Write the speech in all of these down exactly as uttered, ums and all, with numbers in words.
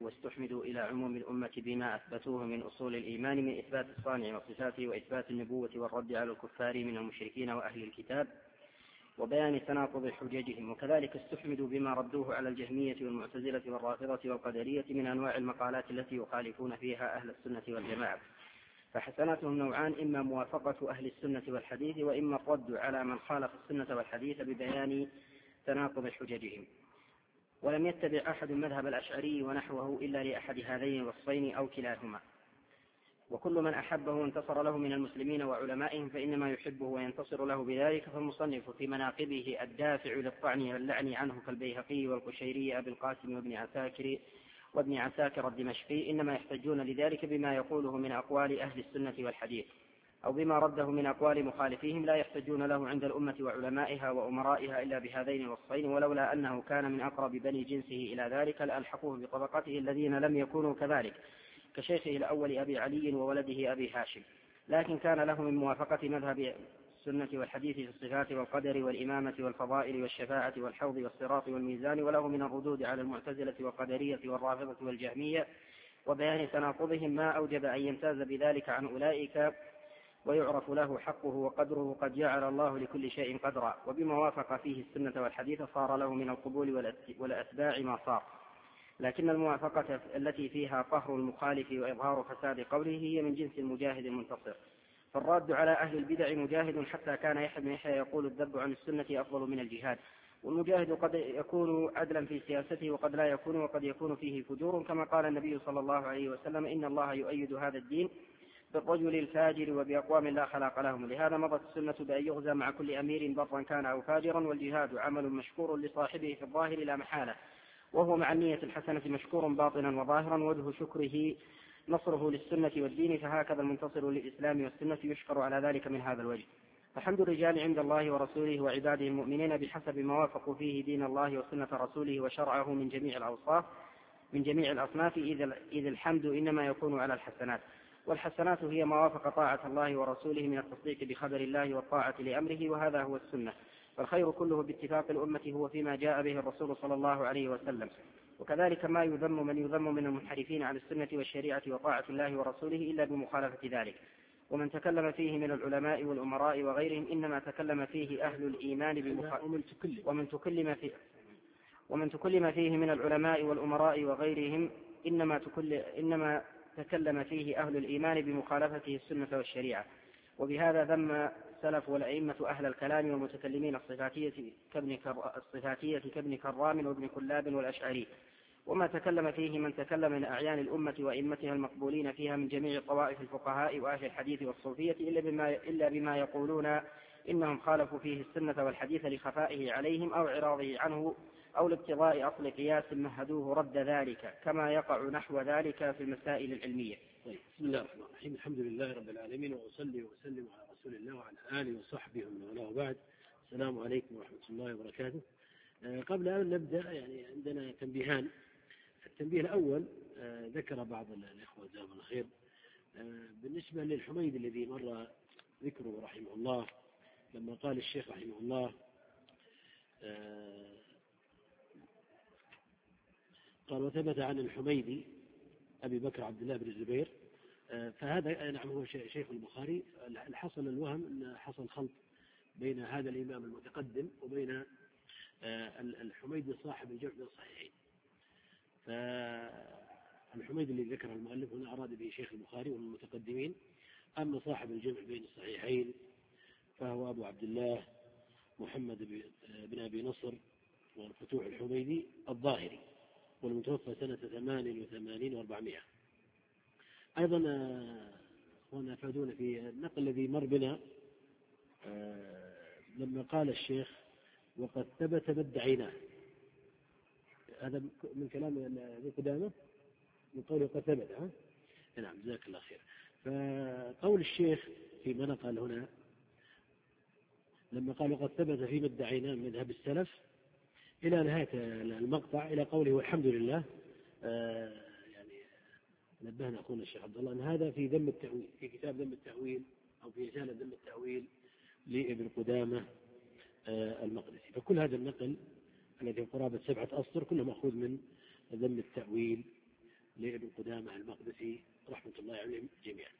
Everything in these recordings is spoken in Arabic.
واستحمدوا إلى عموم الأمة بما أثبتوه من أصول الإيمان من إثبات الصانع وصفاته وإثبات النبوة والرد على الكفار من المشركين وأهل الكتاب وبيان تناقض حججهم، وكذلك استحمدوا بما ردوه على الجهمية والمعتزلة والرافضة والقدرية من أنواع المقالات التي يخالفون فيها أهل السنة والجماعة. فحسناتهم نوعان: إما موافقة أهل السنة والحديث، وإما الرد على من خالف السنة والحديث ببيان تناقض حججهم. ولم يتبع أحد مذهب الأشعري ونحوه إلا لأحد هذين الوصفين أو كلاهما. وكل من أحبه وانتصر له من المسلمين وعلمائهم فإنما يحبه وينتصر له بذلك. فالمصنف في مناقبه الدافع للطعن واللعن عنه كالبيهقي والقشيري أبي القاسم وابن عساكر وابن عساكر الدمشقي إنما يحتجون لذلك بما يقوله من أقوال أهل السنة والحديث أو بما رده من أقوال مخالفيهم، لا يحتجون له عند الأمة وعلمائها وأمرائها إلا بهذين الوصفين، ولولا أنه كان من أقرب بني جنسه إلى ذلك لألحقوه بطبقته الذين لم يكونوا كذلك كشيخه الأول أبي علي وولده أبي هاشم. لكن كان له من موافقة مذهب السنة والحديث في الصفات والقدر والإمامة والفضائل والشفاعة والحوض والصراط والميزان، وله من الردود على المعتزلة والقدرية والرافضة والجهمية وبيان تناقضهم ما أوجب أن يمتاز بذلك عن أولئك ويعرف له حقه وقدره. قد جعل الله لكل شيء قدرا، وبما وافق فيه السنة والحديث صار له من القبول والأتباع ما صار. لكن الموافقة التي فيها قهر المخالف وإظهار فساد قوله هي من جنس المجاهد المنتصر. فالراد على أهل البدع مجاهد، حتى كان يحيى بن يحيى يقول الذب عن السنة أفضل من الجهاد. والمجاهد قد يكون عدلا في سياسته وقد لا يكون، وقد يكون فيه فجور، كما قال النبي صلى الله عليه وسلم: إن الله يؤيد هذا الدين بالرجل الفاجر وبأقوام لا خلاق لهم. لهذا مضت السنة بأن يغزى مع كل أمير برا كان أو فاجرا، والجهاد عمل مشكور لصاحبه في الظاهر لا محالة، وهو مع النية الحسنة مشكور باطنا وظاهرا، وجه شكره نصره للسنة والدين. فهكذا المنتصر للإسلام والسنة يشكر على ذلك من هذا الوجه. فحمد الرجال عند الله ورسوله وعباده المؤمنين بحسب ما وافقوا فيه دين الله وسنة رسوله وشرعه من جميع الأوصاف من جميع الأصناف، إذ الحمد إنما يكون على الحسنات. والحسنات هي ما وافق طاعة الله ورسوله من التصديق بخبر الله والطاعة لأمره، وهذا هو السنة. فالخير كله باتفاق الأمة هو فيما جاء به الرسول صلى الله عليه وسلم. وكذلك ما يذم من يذم من المنحرفين عن السنة والشريعة وطاعة الله ورسوله إلا بمخالفة ذلك. ومن تكلم فيه من العلماء والأمراء وغيرهم إنما تكلم فيه أهل الإيمان بمخالفة ومن تكلم فيه ومن تكلم فيه من العلماء والأمراء وغيرهم إنما تكل إنما تكلم فيه أهل الإيمان بمخالفته السنة والشريعة. وبهذا ذم السلف والأئمة أهل الكلام والمتكلمين الصفاتية كابن الصفاتية كابن كرام وابن كلاب والأشعري. وما تكلم فيه من تكلم من أعيان الأمة وأئمتها المقبولين فيها من جميع طوائف الفقهاء وأهل الحديث والصوفية إلا بما, إلا بما يقولون إنهم خالفوا فيه السنة والحديث لخفائه عليهم أو إعراضه عنه أو لابتغاء أصل قياس مهدوه رد ذلك، كما يقع نحو ذلك في المسائل العلمية. طيب. بسم الله الرحمن الرحيم. الحمد لله رب العالمين، وأصلي وسلم على رسول الله وعلى آله وصحبه ومن والاه، بعد. السلام عليكم ورحمة الله وبركاته. آه قبل أن نبدأ يعني عندنا تنبيهان. التنبيه الأول آه ذكر بعض الإخوة جزاهم الله خير آه بالنسبة للحميد الذي مر ذكره رحمه الله، لما قال الشيخ رحمه الله آه قال: وثبت عن الحميدي أبي بكر عبد الله بن الزبير. فهذا نعم هو شيخ البخاري. حصل الوهم أن حصل خلط بين هذا الإمام المتقدم وبين الحميدي صاحب الجمع بين الصحيحين. فالحميدي اللي ذكره المؤلف هنا أراد به شيخ البخاري والمتقدمين. أما صاحب الجمع بين الصحيحين فهو أبو عبد الله محمد بن أبي نصر والفتوح الحميدي الظاهري، والمتوفى سنة ثمان وثمانين وأربعمائة. أيضا هنا أفادون في النقل الذي مر بنا لما قال الشيخ: وقد ثبت ما ادعيناه. هذا من كلام ذي قدامة، من قوله قد ثبت. ها؟ نعم، جزاك الله خير. فقول الشيخ فيما نقل هنا لما قال: وقد ثبت فيما ادعيناه من مذهب السلف، إلى نهاية المقطع إلى قوله: والحمد لله. آه يعني نبهنا أخونا الشيخ عبد الله أن هذا في ذم التأويل، في كتاب ذم التأويل أو في رسالة ذم التأويل لابن قدامة آه المقدسي. فكل هذا النقل الذي قرابة سبعة أسطر كله مأخوذ من ذم التأويل لابن قدامة المقدسي رحمة الله عليهم جميعا.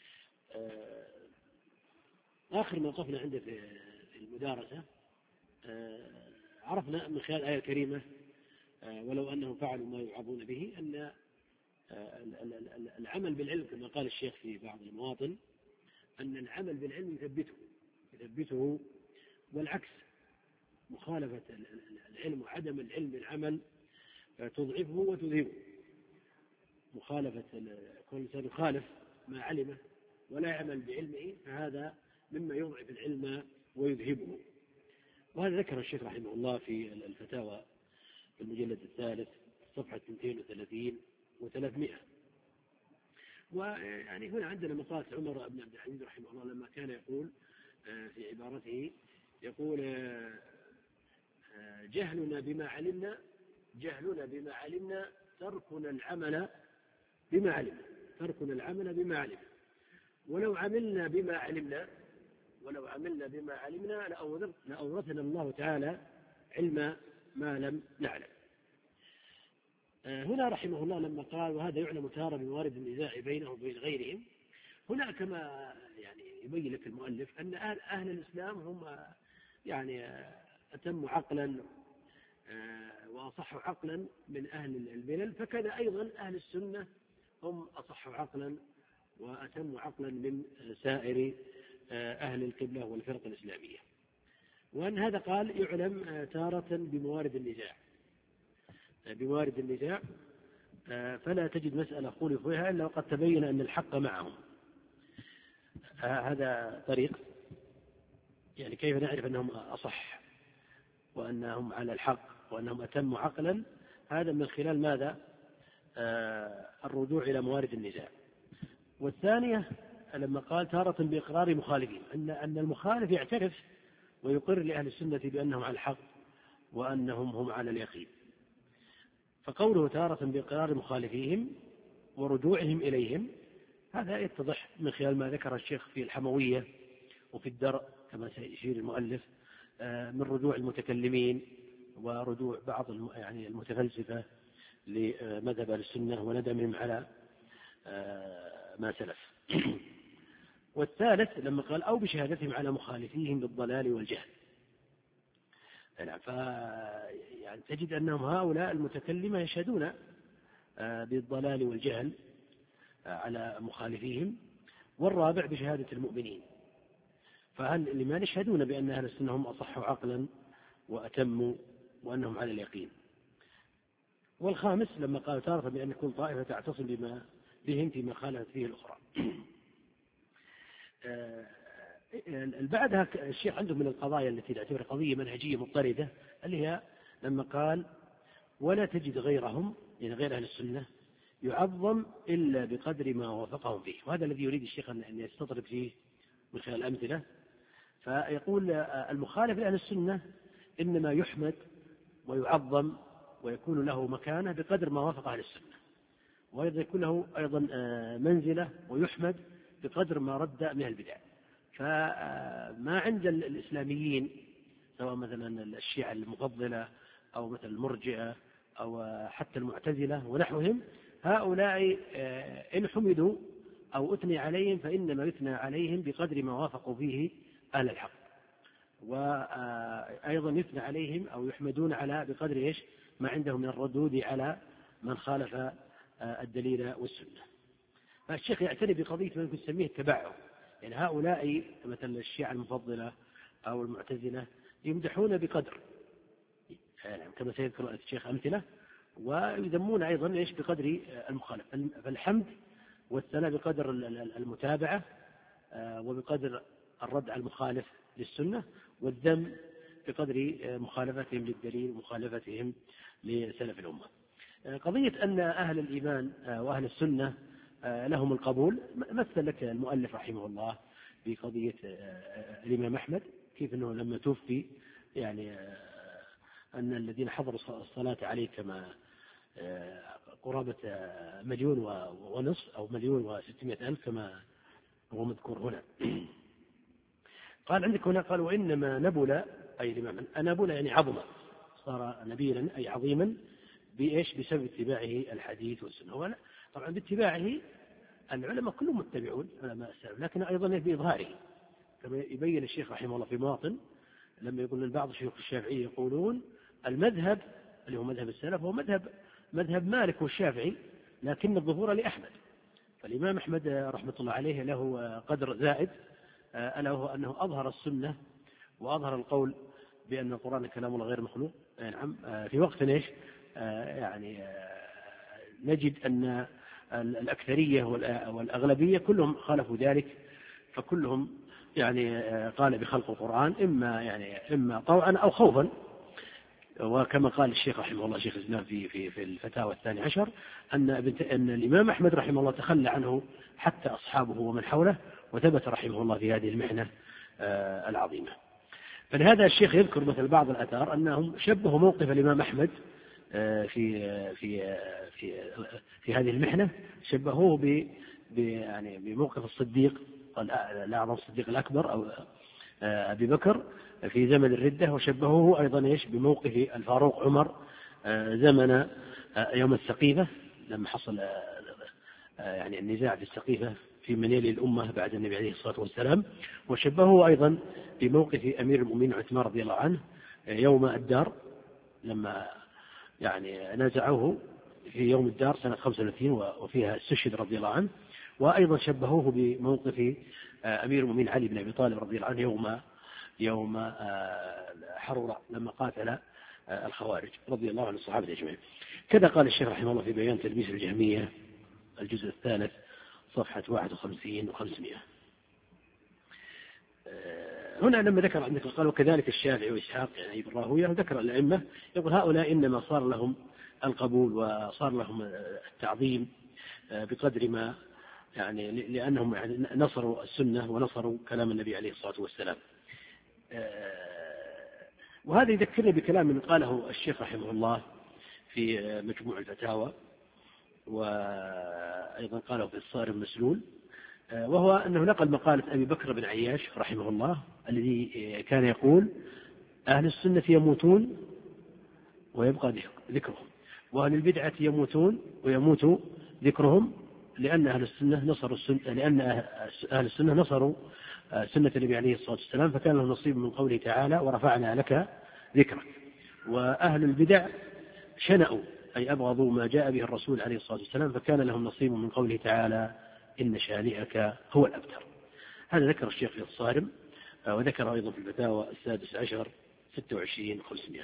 آخر ما وقفنا عنده في المدارسة عرفنا من خلال الآية الكريمة ولو أنهم فعلوا ما يوعظون به أن العمل بالعلم كما قال الشيخ في بعض المواطن أن العمل بالعلم يثبته يثبته والعكس مخالفة العلم وعدم العلم بالعمل تضعفه وتذهبه. مخالفة كل إنسان يخالف ما علمه ولا يعمل بعلمه فهذا مما يضعف العلم ويذهبه. وهذا ذكر الشيخ رحمه الله في الفتاوى في المجلد الثالث صفحة اثنين وثلاثين وثلاثمائة. ويعني هنا عندنا مقالة عمر بن عبد العزيز رحمه الله لما كان يقول في عبارته يقول جهلنا بما علمنا جهلنا بما علمنا تركنا العمل بما علمنا تركنا العمل بما علمنا ولو عملنا بما علمنا ولو عملنا بما علمنا لأورثنا الله تعالى علم ما لم نعلم. هنا رحمه الله لما قال وهذا يعلم تارة بموارد النزاع بينهم وبين غيرهم، هنا كما يعني يبين لك المؤلف أن أهل, أهل الإسلام هم يعني أتم عقلا وأصح عقلا من أهل الملل، فكذا أيضا أهل السنة هم أصح عقلا وأتم عقلا من سائر أهل القبلة والفرق الإسلامية. وأن هذا قال يعلم تارة بموارد النزاع بموارد النزاع فلا تجد مسألة خولفوا فيها إلا وقد تبين أن الحق معهم. هذا طريق يعني كيف نعرف أنهم أصح وأنهم على الحق وأنهم أتم عقلا، هذا من خلال ماذا؟ الرجوع إلى موارد النزاع. والثانية لما قال تارة بإقرار مخالفين أن أن المخالف يعترف ويقر لأهل السنة بأنهم على الحق وأنهم هم على اليقين. فقوله تارة بإقرار مخالفيهم ورجوعهم إليهم هذا يتضح من خلال ما ذكر الشيخ في الحموية وفي الدرء كما سيشير المؤلف من رجوع المتكلمين ورجوع بعض يعني المتفلسفة لمذهب السنة وندمهم على ما سلف. والثالث لما قال أو بشهادتهم على مخالفيهم بالضلال والجهل، ف يعني تجد أنهم هؤلاء المتكلمة يشهدون بالضلال والجهل على مخالفيهم. والرابع بشهادة المؤمنين، فهل لمن يشهدون بأن أهل السنة هم أصح عقلا وأتموا وأنهم على اليقين. والخامس لما قال تارة بأن يكون طائفة تعتصم بما بهم فيما خالفت فيه الأخرى. بعدها الشيخ عنده من القضايا التي تعتبر قضية منهجية مضطردة اللي هي لما قال ولا تجد غيرهم يعني غير أهل السنة يعظم إلا بقدر ما وافقهم فيه. وهذا الذي يريد الشيخ أن يستطرد فيه من خلال الأمثلة. فيقول المخالف لأهل السنة إنما يحمد ويعظم ويكون له مكانة بقدر ما وافق أهل السنة، وأيضا يكون له أيضا منزلة ويحمد بقدر ما رد من البدع. فما عند الإسلاميين سواء مثلا الشيعة المفضلة أو مثل المرجئة أو حتى المعتزلة ونحوهم، هؤلاء إن حمدوا أو أثني عليهم فإنما يثنى عليهم بقدر ما وافقوا فيه أهل الحق، وأيضا يثنى عليهم أو يحمدون على بقدر إيش ما عندهم من الردود على من خالف الدليل والسنة. فالشيخ يعتني بقضية ما يسميه التبعه، يعني هؤلاء مثل الشيعة المفضلة أو المعتزلة يمدحون بقدر يعني كما سيذكر الشيخ أمثلة، ويذمون أيضا إيش بقدر المخالف. فالحمد والثناء بقدر المتابعة وبقدر الرد على المخالف للسنة، والذم بقدر مخالفتهم للدليل ومخالفتهم لسلف الأمة. قضية أن أهل الإيمان وأهل السنة لهم القبول مثل لك المؤلف رحمه الله بقضية الإمام أحمد كيف أنه لما توفي يعني أن الذين حضروا الصلاة عليه كما قرابة مليون ونصف أو مليون وستمائة ألف كما هو مذكور هنا. قال عندك هنا قال وإنما نبل أي الإمام نبل يعني عظمة، صار نبيلا أي عظيما بإيش؟ بسبب اتباعه الحديث والسنة. ولا طبعا باتباعه العلماء كلهم متبعون علماء السلف، لكن أيضا بإظهاره، كما يبين الشيخ رحمه الله في مواطن لما يقول بعض شيوخ الشافعية يقولون المذهب اللي هو مذهب السلف هو مذهب مذهب مالك والشافعي، لكن الظهور لأحمد. فالإمام أحمد رحمة الله عليه له قدر زائد، ألا هو أنه أظهر السنة وأظهر القول بأن القرآن كلام الله غير مخلوق. نعم، في وقت إيش يعني نجد أن الأكثرية والأغلبية كلهم خالفوا ذلك، فكلهم يعني قال بخلق القرآن إما يعني إما طوعا أو خوفا. وكما قال الشيخ رحمه الله شيخ الإسلام في في في الفتاوى الثاني عشر أن أن الإمام أحمد رحمه الله تخلى عنه حتى أصحابه ومن حوله، وثبت رحمه الله في هذه المحنة العظيمة. فلهذا الشيخ يذكر مثل بعض الآثار أنهم شبهوا موقف الإمام أحمد في في في في هذه المحنة، شبهوه ب يعني بموقف الصديق الأعظم الصديق الأكبر أو أبي بكر في زمن الردة، وشبهوه أيضا إيش بموقف الفاروق عمر زمن يوم السقيفة لما حصل يعني النزاع في السقيفة في من يلي الأمة بعد النبي عليه الصلاة والسلام، وشبهه أيضا بموقف أمير المؤمنين عثمان رضي الله عنه يوم الدار لما يعني نازعوه في يوم الدار سنة خمسة وثلاثين وفيها استشهد رضي الله عنه. وأيضا شبهوه بموقف أمير المؤمنين علي بن أبي طالب رضي الله عنه يوم يوم حرورة لما قاتل الخوارج رضي الله عن الصحابة أجمعين. كذا قال الشيخ رحمه الله في بيان تلبيس الجهمية الجزء الثالث صفحة واحد وخمسين وخمسمائة. هنا لما ذكر عندك قال وكذلك الشافعي وإسحاق يعني ابن راهويه، ذكر الأئمة يقول هؤلاء إنما صار لهم القبول وصار لهم التعظيم بقدر ما يعني لأنهم يعني نصروا السنة ونصروا كلام النبي عليه الصلاة والسلام. وهذا يذكرني بكلام من قاله الشيخ رحمه الله في مجموع الفتاوى، وأيضا قاله في الصارم المسلول، وهو أنه نقل مقالة أبي بكر بن عياش رحمه الله الذي كان يقول أهل السنة يموتون ويبقى ذكرهم، وأهل البدعة يموتون ويموت ذكرهم، لأن أهل السنة نصروا السنة لأن أهل السنة نصروا سنة النبي عليه الصلاة والسلام فكان له نصيب من قوله تعالى ورفعنا لك ذكرك. وأهل البدع شنأوا أي أبغضوا ما جاء به الرسول عليه الصلاة والسلام فكان لهم نصيب من قوله تعالى إن شانئك هو الأبتر. هذا ذكر الشيخ في الصارم، وذكر أيضا في الفتاوى السادس عشر ستة وعشرين خمسمائة.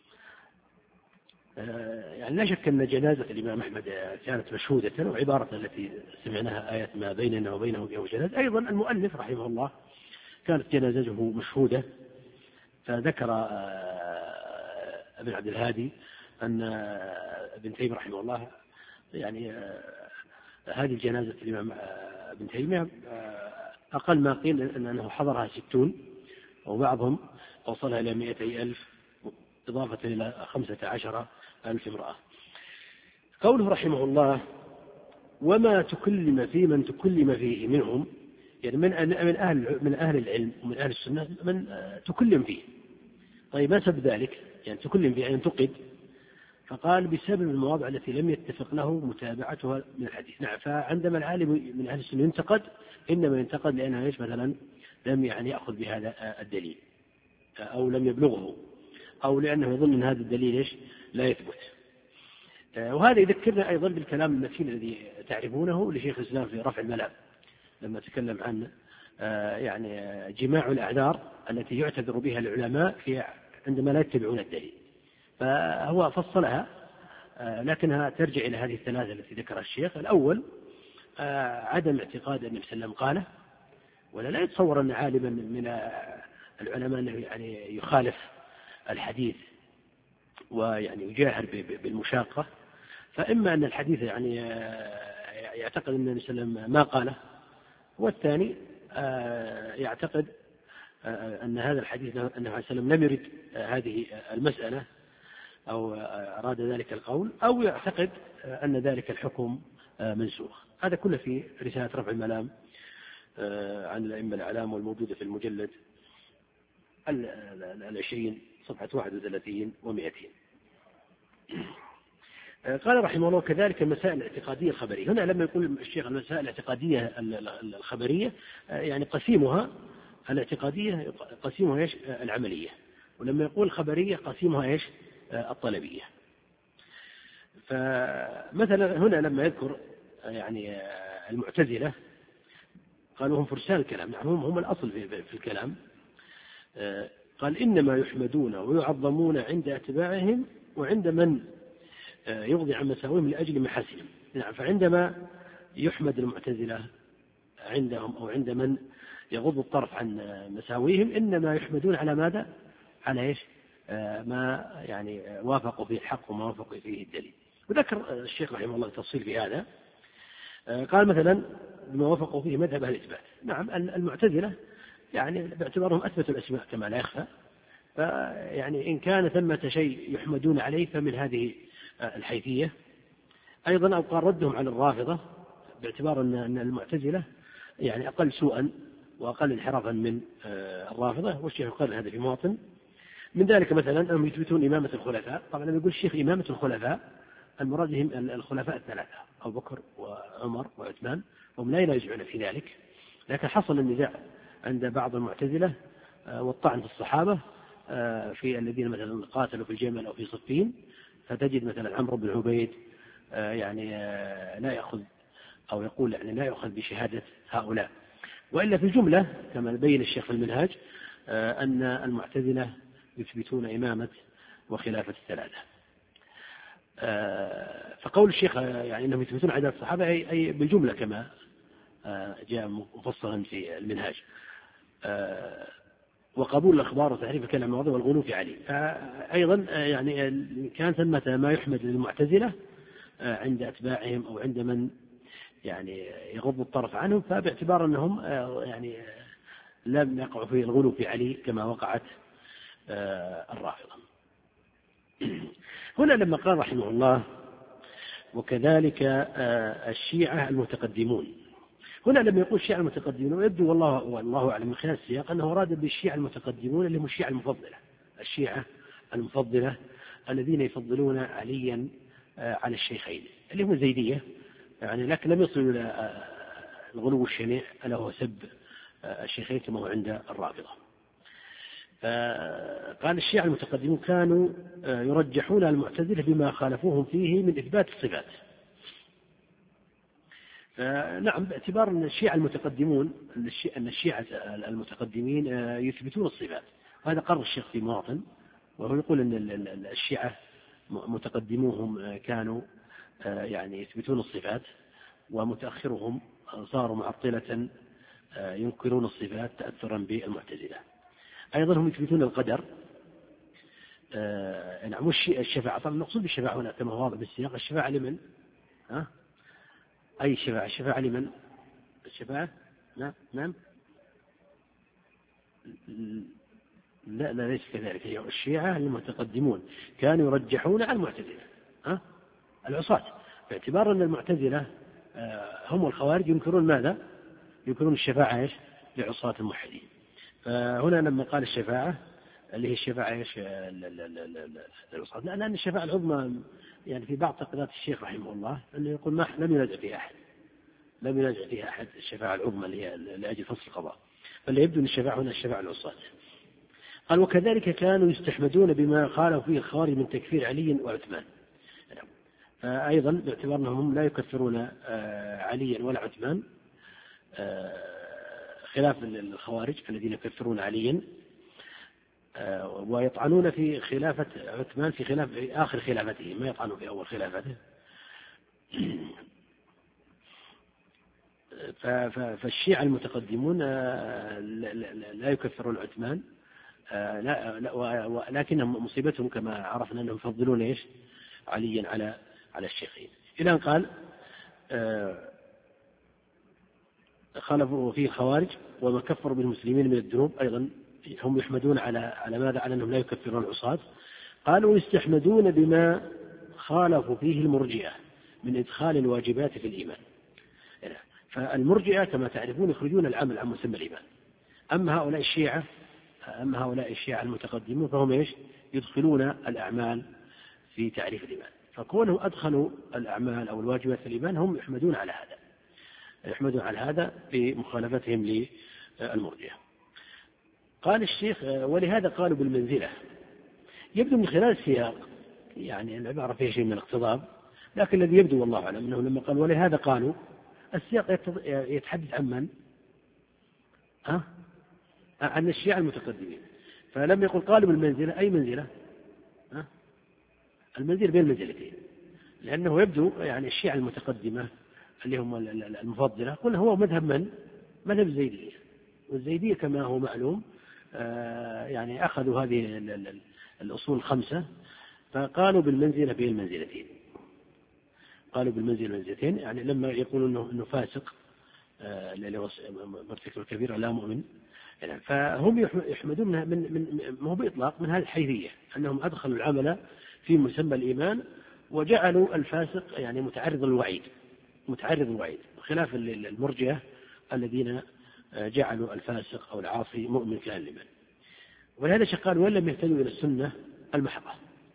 يعني لا شك أن جنازة الإمام أحمد كانت مشهودة، وعبارة التي سمعناها آية ما بيننا وبينه يوم جنازة. أيضا المؤلف رحمه الله كانت جنازته مشهودة، فذكر ابن عبد الهادي أن ابن تيمية رحمه الله يعني هذه الجنازة الإمام ابن تيمية أقل ما قيل أنه حضرها ستون، وبعضهم وصلها إلى مئتي ألف إضافة إلى خمسة عشر ألف امرأة. قوله رحمه الله وما تكلم في من تكلم فيه منهم، يعني من من أهل من أهل العلم ومن أهل السنة من تكلم فيه. طيب ما سبب ذلك؟ يعني تكلم فيه أن ينتقد، فقال بسبب المواضع التي لم يتفق له متابعتها من الحديث. نعم، فعندما العالم من أهل السنة ينتقد إنما ينتقد لأنه إيش مثلا لم يعني يأخذ بهذا الدليل أو لم يبلغه، أو لأنه يظن أن هذا الدليل إيش لا يثبت. وهذا يذكرنا أيضا بالكلام المتين الذي تعرفونه لشيخ الإسلام في رفع الملام لما تكلم عن يعني جماع الأعذار التي يعتذر بها العلماء في عندما لا يتبعون الدليل، فهو فصلها لكنها ترجع إلى هذه الثلاثة التي ذكرها الشيخ. الأول عدم اعتقاد النبي صلى الله عليه وسلم قاله، ولا لا يتصور أن عالما من العلماء أنه يعني يخالف الحديث ويعني يجاهر بالمشاقة، فإما أن الحديث يعني يعتقد أن النبي صلى الله عليه وسلم ما قاله، والثاني يعتقد أن هذا الحديث أنه عليه الصلاة والسلام لم يرد هذه المسألة أو أراد ذلك القول، أو يعتقد أن ذلك الحكم منسوخ. هذا كله في رسالة رفع الملام عن الأئمة الأعلام والموجودة في المجلد العشرين صفحة واحد وثلاثين ومئتين. قال رحمه الله كذلك المسائل الاعتقادية الخبرية. هنا لما يقول الشيخ المسائل الاعتقادية الخبرية يعني قسيمها الاعتقادية قسيمها إيش العملية، ولما يقول خبرية قسيمها إيش الطلبية. فمثلا هنا لما يذكر يعني المعتزلة قالوا هم فرسان الكلام، نعم هم الأصل في الكلام. قال إنما يحمدون ويعظمون عند اتباعهم وعند من يغضي عن مساويهم لأجل محاسنهم. نعم فعندما يحمد المعتزلة عندهم أو عند من يغض الطرف عن مساويهم إنما يحمدون على ماذا؟ على إيش؟ ما يعني وافقوا فيه الحق وما وافقوا فيه الدليل. وذكر الشيخ رحمه الله التفصيل في هذا. قال مثلا بما وافقوا فيه مذهب أهل الإثبات. نعم المعتزلة يعني باعتبارهم أثبتوا الأسماء كما لا يخفى، فيعني إن كان ثمة شيء يحمدون عليه فمن هذه الحيثية. أيضا أو قال ردهم على الرافضة باعتبار أن المعتزلة يعني أقل سوءا وأقل انحرافا من الرافضة، والشيخ قال هذا في مواطن من ذلك. مثلا أنهم يثبتون إمامة الخلفاء. طبعا لما يقول الشيخ إمامة الخلفاء المراد هم الخلفاء الثلاثة أبو بكر وعمر وعثمان، هم لا ينازعون في ذلك، لكن حصل النزاع عند بعض المعتزلة والطعن في الصحابة في الذين مثلا قاتلوا في الجمل أو في صفين، فتجد مثلا عمرو بن عبيد يعني لا يأخذ أو يقول يعني لا يأخذ بشهادة هؤلاء. وإلا في الجملة كما بين الشيخ في المنهاج أن المعتزلة يثبتون إمامة وخلافة الثلاثة. فقول الشيخ يعني أنهم يثبتون عدد الصحابة أي بالجملة كما جاء مفصلا في المنهاج، وقبول الأخبار وتعريف الكلام الماضي والغلو في عليه. فأيضا يعني كان ثمة ما يحمد للمعتزلة عند أتباعهم أو عند من يعني يغض الطرف عنهم، فباعتبار أنهم يعني لم يقعوا في الغلو في علي كما وقعت الرافضة. هنا لما قال رحمه الله وكذلك الشيعة المتقدمون، هنا لما يقول الشيعة المتقدمون ويبدو والله والله أعلم من خلال السياق أنه أراد بالشيعة المتقدمون اللي هم الشيعة المفضلة، الشيعة المفضلة الذين يفضلون عليا على الشيخين اللي هم الزيدية يعني، لكن لم يصلوا إلى الغلو الشنيع ألا هو سب الشيخين كما هو عند الرافضة. قال الشيعة المتقدمون كانوا يرجحون المعتزلة بما خالفوهم فيه من إثبات الصفات. نعم باعتبار أن الشيعة المتقدمون أن الشيعة المتقدمين يثبتون الصفات، وهذا قرر الشيخ في مواطن، وهو يقول أن الشيعة متقدموهم كانوا يعني يثبتون الصفات ومتأخرهم صاروا معطلة ينكرون الصفات تأثرا بالمعتزلة. أيضا هم يثبتون القدر. نعم الشفاعة، طبعا المقصود بالشفاعة هنا كما هو واضح بالسياق الشفاعة لمن؟ ها؟ أي الشفاعة؟ الشفاعة لمن؟ الشفاعة نعم نعم لا لا ليس كذلك. الشيعة المتقدمون كانوا يرجحون على المعتزلة ها؟ العصاة، باعتبار أن المعتزلة هم الخوارج ينكرون ماذا؟ ينكرون الشفاعة إيش؟ لعصاة الموحدين. فهنا لما قال الشفاعة اللي هي الشفاعة إيش؟ للعصاة، لأن الشفاعة العظمى يعني في بعض تقديرات الشيخ رحمه الله أنه يقول ما لم ينازع فيها أحد، لم ينازع فيها أحد الشفاعة العظمى اللي هي لأجل فصل القضاء، فاللي يبدو أن الشفاعة هنا الشفاعة العصاة. قال وكذلك كانوا يستحمدون بما خالفوا فيه الخوارج من تكفير علي وعثمان. أيضا باعتبار أنهم لا يكفرون عليا ولا عثمان خلاف الخوارج الذين يكفرون عليا ويطعنون في خلافة عثمان في خلاف في آخر خلافته، ما يطعنون في أول خلافته. فالشيعة المتقدمون لا يكفرون عثمان، لكنهم مصيبتهم كما عرفنا أنهم يفضلون إيش؟ عليا على على الشيخين. إلى أن قال خالفوا فيه الخوارج وما كفروا بالمسلمين من الذنوب. أيضا هم يحمدون على على ماذا؟ على أنهم لا يكفرون العصاة. قالوا يستحمدون بما خالفوا فيه المرجئة من إدخال الواجبات في الإيمان. فالمرجئة كما تعرفون يخرجون العمل عن مسمى الإيمان. أما هؤلاء الشيعة أما هؤلاء الشيعة المتقدمون فهم إيش؟ يدخلون الأعمال في تعريف الإيمان. فكونهم أدخلوا الأعمال أو الواجبات في الإيمان هم يحمدون على هذا، يحمدون على هذا بمخالفتهم للمرجئة. قال الشيخ ولهذا قالوا بالمنزلة. يبدو من خلال السياق يعني العبارة فيها شيء من الاقتضاب، لكن الذي يبدو والله أعلم أنه لما قال ولهذا قالوا السياق يتحدث عن من؟ أه؟ عن الشيعة المتقدمين. فلم يقل قالوا بالمنزلة أي منزلة؟ أه؟ المنزلة بين المنزلتين، لأنه يبدو يعني الشيعة المتقدمة اللي هم المفضلة قلنا هو مذهب من؟ مذهب الزيدية، والزيدية كما هو معلوم آه يعني أخذوا هذه الأصول الخمسة فقالوا بالمنزلة بين المنزلتين، قالوا بالمنزلة المنزلتين يعني لما يقولوا إنه, إنه فاسق آه مرتكب الكبيرة لا مؤمن يعني، فهم يحمدون من من ما هو بإطلاق من هذه الحيثية أنهم أدخلوا العمل في مسمى الإيمان وجعلوا الفاسق يعني متعرض للوعيد، متعرض للوعيد، خلاف المرجئة الذين جعلوا الفاسق أو العاصي مؤمن كان لمن. ولهذا قال وإن لم يهتدوا إلى السنة المحضة.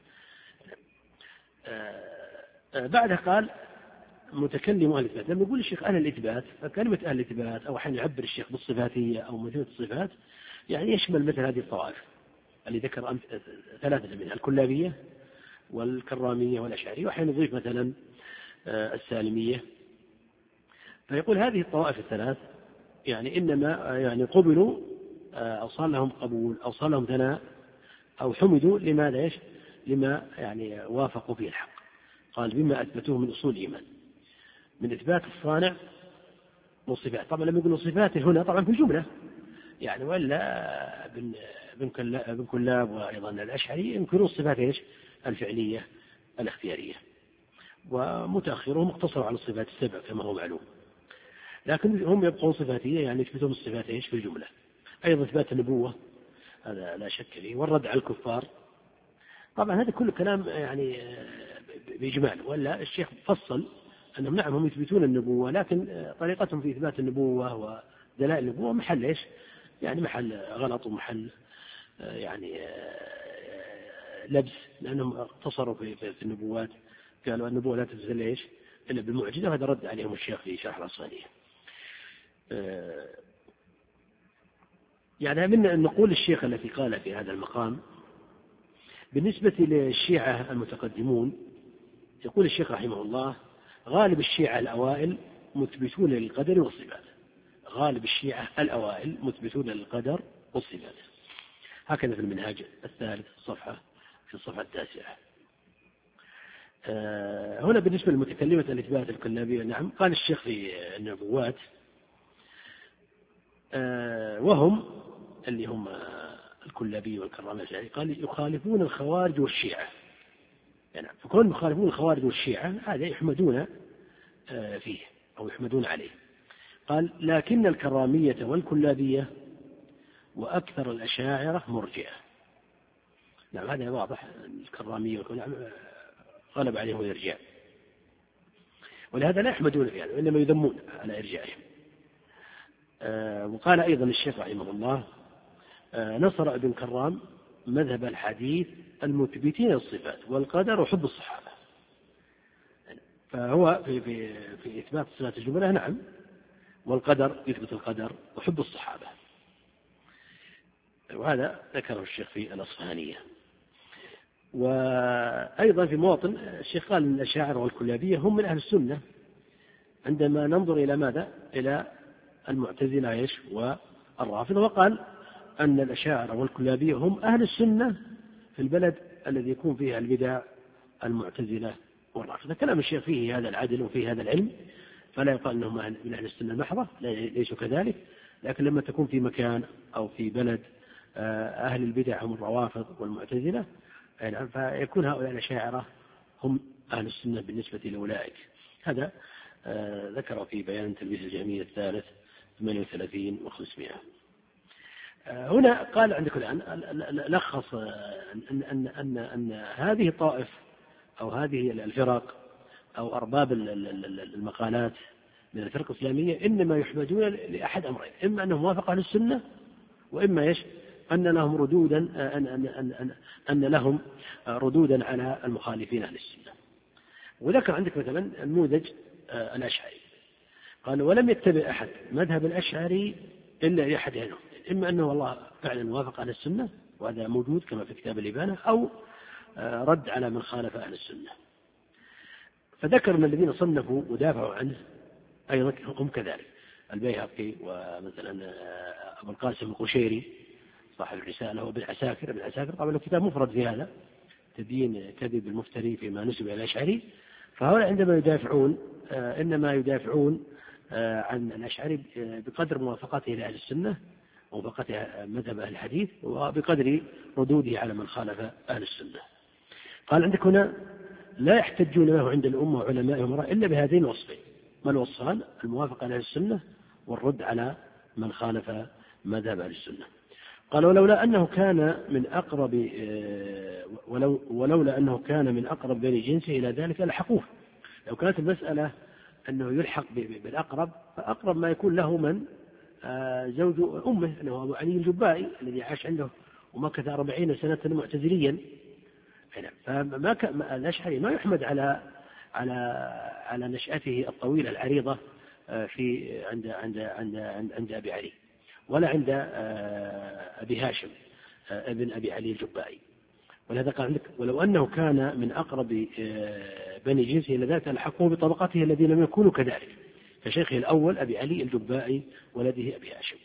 بعدها قال متكلم أهل الإثبات. لما يقول الشيخ أهل الإثبات فكلمة أهل الإثبات أو حين يعبر الشيخ بالصفاتية أو مثل الصفات يعني يشمل مثل هذه الطوائف اللي ذكر ثلاثة منها الكلابية والكرامية والأشعرية، وحين يضيف مثلا السالمية. فيقول هذه الطوائف الثلاث يعني إنما يعني قبلوا أو صار لهم قبول أو صار لهم ثناء أو حمدوا لما ليش لما يعني وافقوا فيه الحق. قال بما أثبتوه من أصول الإيمان من إثبات الصانع والصفات. طبعا لما يقولوا صفاته هنا طبعا في الجملة يعني، ولا بن كلاب وأيضا الأشعري ينكرون الصفات إيش الفعلية الاختيارية، ومتأخرهم اقتصروا على الصفات السبع كما هو معلوم، لكن هم يبقون صفاتية يعني يثبتون الصفات إيش في الجملة. أيضا إثبات النبوة هذا لا شك فيه، والرد على الكفار. طبعا هذا كل كلام يعني بإجمال، ولا الشيخ فصل أنهم نعم هم يثبتون النبوة، لكن طريقتهم في إثبات النبوة ودلائل النبوة محل إيش يعني محل غلط ومحل يعني لبس، لأنهم اقتصروا في, في النبوات، قالوا النبوة لا تنزل إيش إلا بالمعجزة، وهذا رد عليهم الشيخ في شرح الأصفهانية. يعني من أن نقول الشيخ التي قال في هذا المقام بالنسبة للشيعة المتقدمون، يقول الشيخ رحمه الله غالب الشيعة الأوائل مثبتون للقدر والصفات، غالب الشيعة الأوائل مثبتون للقدر والصفات، هكذا في المنهاج الثالث الصفحة في الصفحة التاسعة. هنا بالنسبة للمتكلمة الإثبات الكلابية نعم قال الشيخ في النبوات وهم اللي هم الكلابية والكرامية يعني قال يخالفون الخوارج والشيعة يعني، فكون يخالفون الخوارج والشيعة هذا يحمدون فيه أو يحمدون عليه. قال لكن الكرامية والكلابية وأكثر الأشاعرة مرجئة. نعم هذا واضح، الكرامية والكلابية غلب عليهم الإرجاء، ولهذا لا يحمدون فيه وإنما يذمون على إرجائهم. آه وقال أيضا الشيخ رحمه الله آه نصر ابن كرام مذهب الحديث المثبتين الصفات والقدر وحب الصحابة. فهو في, في, في إثبات صفات الجملة نعم، والقدر يثبت القدر وحب الصحابة، وهذا ذكره الشيخ في الأصفهانية. وأيضا في مواطن الشيخ قال أن الأشاعرة والكلابية هم من أهل السنة عندما ننظر إلى ماذا؟ إلى المعتزلة إيش والرافضة، وقال أن الأشاعرة والكلابية هم أهل السنة في البلد الذي يكون فيها البدع المعتزلة والرافضة. كلام الشيخ فيه هذا العدل وفيه هذا العلم، فلا يقال أنهم من أهل السنة المحضة، ليسوا كذلك، لكن لما تكون في مكان أو في بلد أهل البدع هم الروافض والمعتزلة فيكون هؤلاء الأشاعرة هم أهل السنة بالنسبة لأولئك. هذا ذكره في بيان تلبيس الجهمية الثالث ثمانية وثلاثين وخمسمائة. هنا قال عندك الآن لخص أن, أن, أن, أن هذه الطائف أو هذه الفرق أو أرباب المقالات من الفرق الإسلامية إنما يحمدون لأحد أمرين، إما أنهم وافقوا على السنة، وإما إيش أن لهم ردودا أن, أن, أن, أن, أن لهم ردودا على المخالفين أهل السنة. وذكر عندك مثلا نموذج الأشعري، قال ولم يتبع أحد مذهب الأشعري إلا لأحد هنا، إما أنه والله فعلا وافق أهل السنة وهذا موجود كما في كتاب الإبانة، أو رد على من خالف أهل السنة. فذكر من الذين صنفوا ودافعوا عنه أيضا هم كذلك البيهقي ومثلا أبو القاسم القشيري صاحب الرسالة وابن عساكر. ابن عساكر طبعا له كتاب مفرد في هذا تبيين كذب المفتري فيما نسب إلى الأشعري. فهؤلاء عندما يدافعون إنما يدافعون عن الأشعري بقدر موافقته لأهل السنة وموافقته مذهب أهل الحديث وبقدر ردوده على من خالف أهل السنة. قال عندك هنا لا يحتجون له عند الأمة وعلمائهم إلا بهذين الوصفين. ما الوصفان؟ الموافقة على أهل السنة والرد على من خالف مذهب أهل السنة. قال ولولا أنه كان من أقرب ولو ولولا أنه كان من أقرب بني جنسه إلى ذلك لحقوه. لو كانت المسألة أنه يلحق بالأقرب فأقرب ما يكون له من زوج أمه أنه أبو علي الجبائي الذي عاش عنده ومكث أربعين سنة معتزليا. فما كان الأشعري ما يحمد على على على نشأته الطويلة العريضة في عند عند عند عند, عند أبي علي ولا عند أبي هاشم ابن أبي علي الجبائي. ولهذا قال عندك ولو أنه كان من أقرب بني جنسه إلى ذلك لحقوه بطبقته الذين لم يكونوا كذلك كشيخه الأول أبي علي الجبائي ولده أبي هاشم.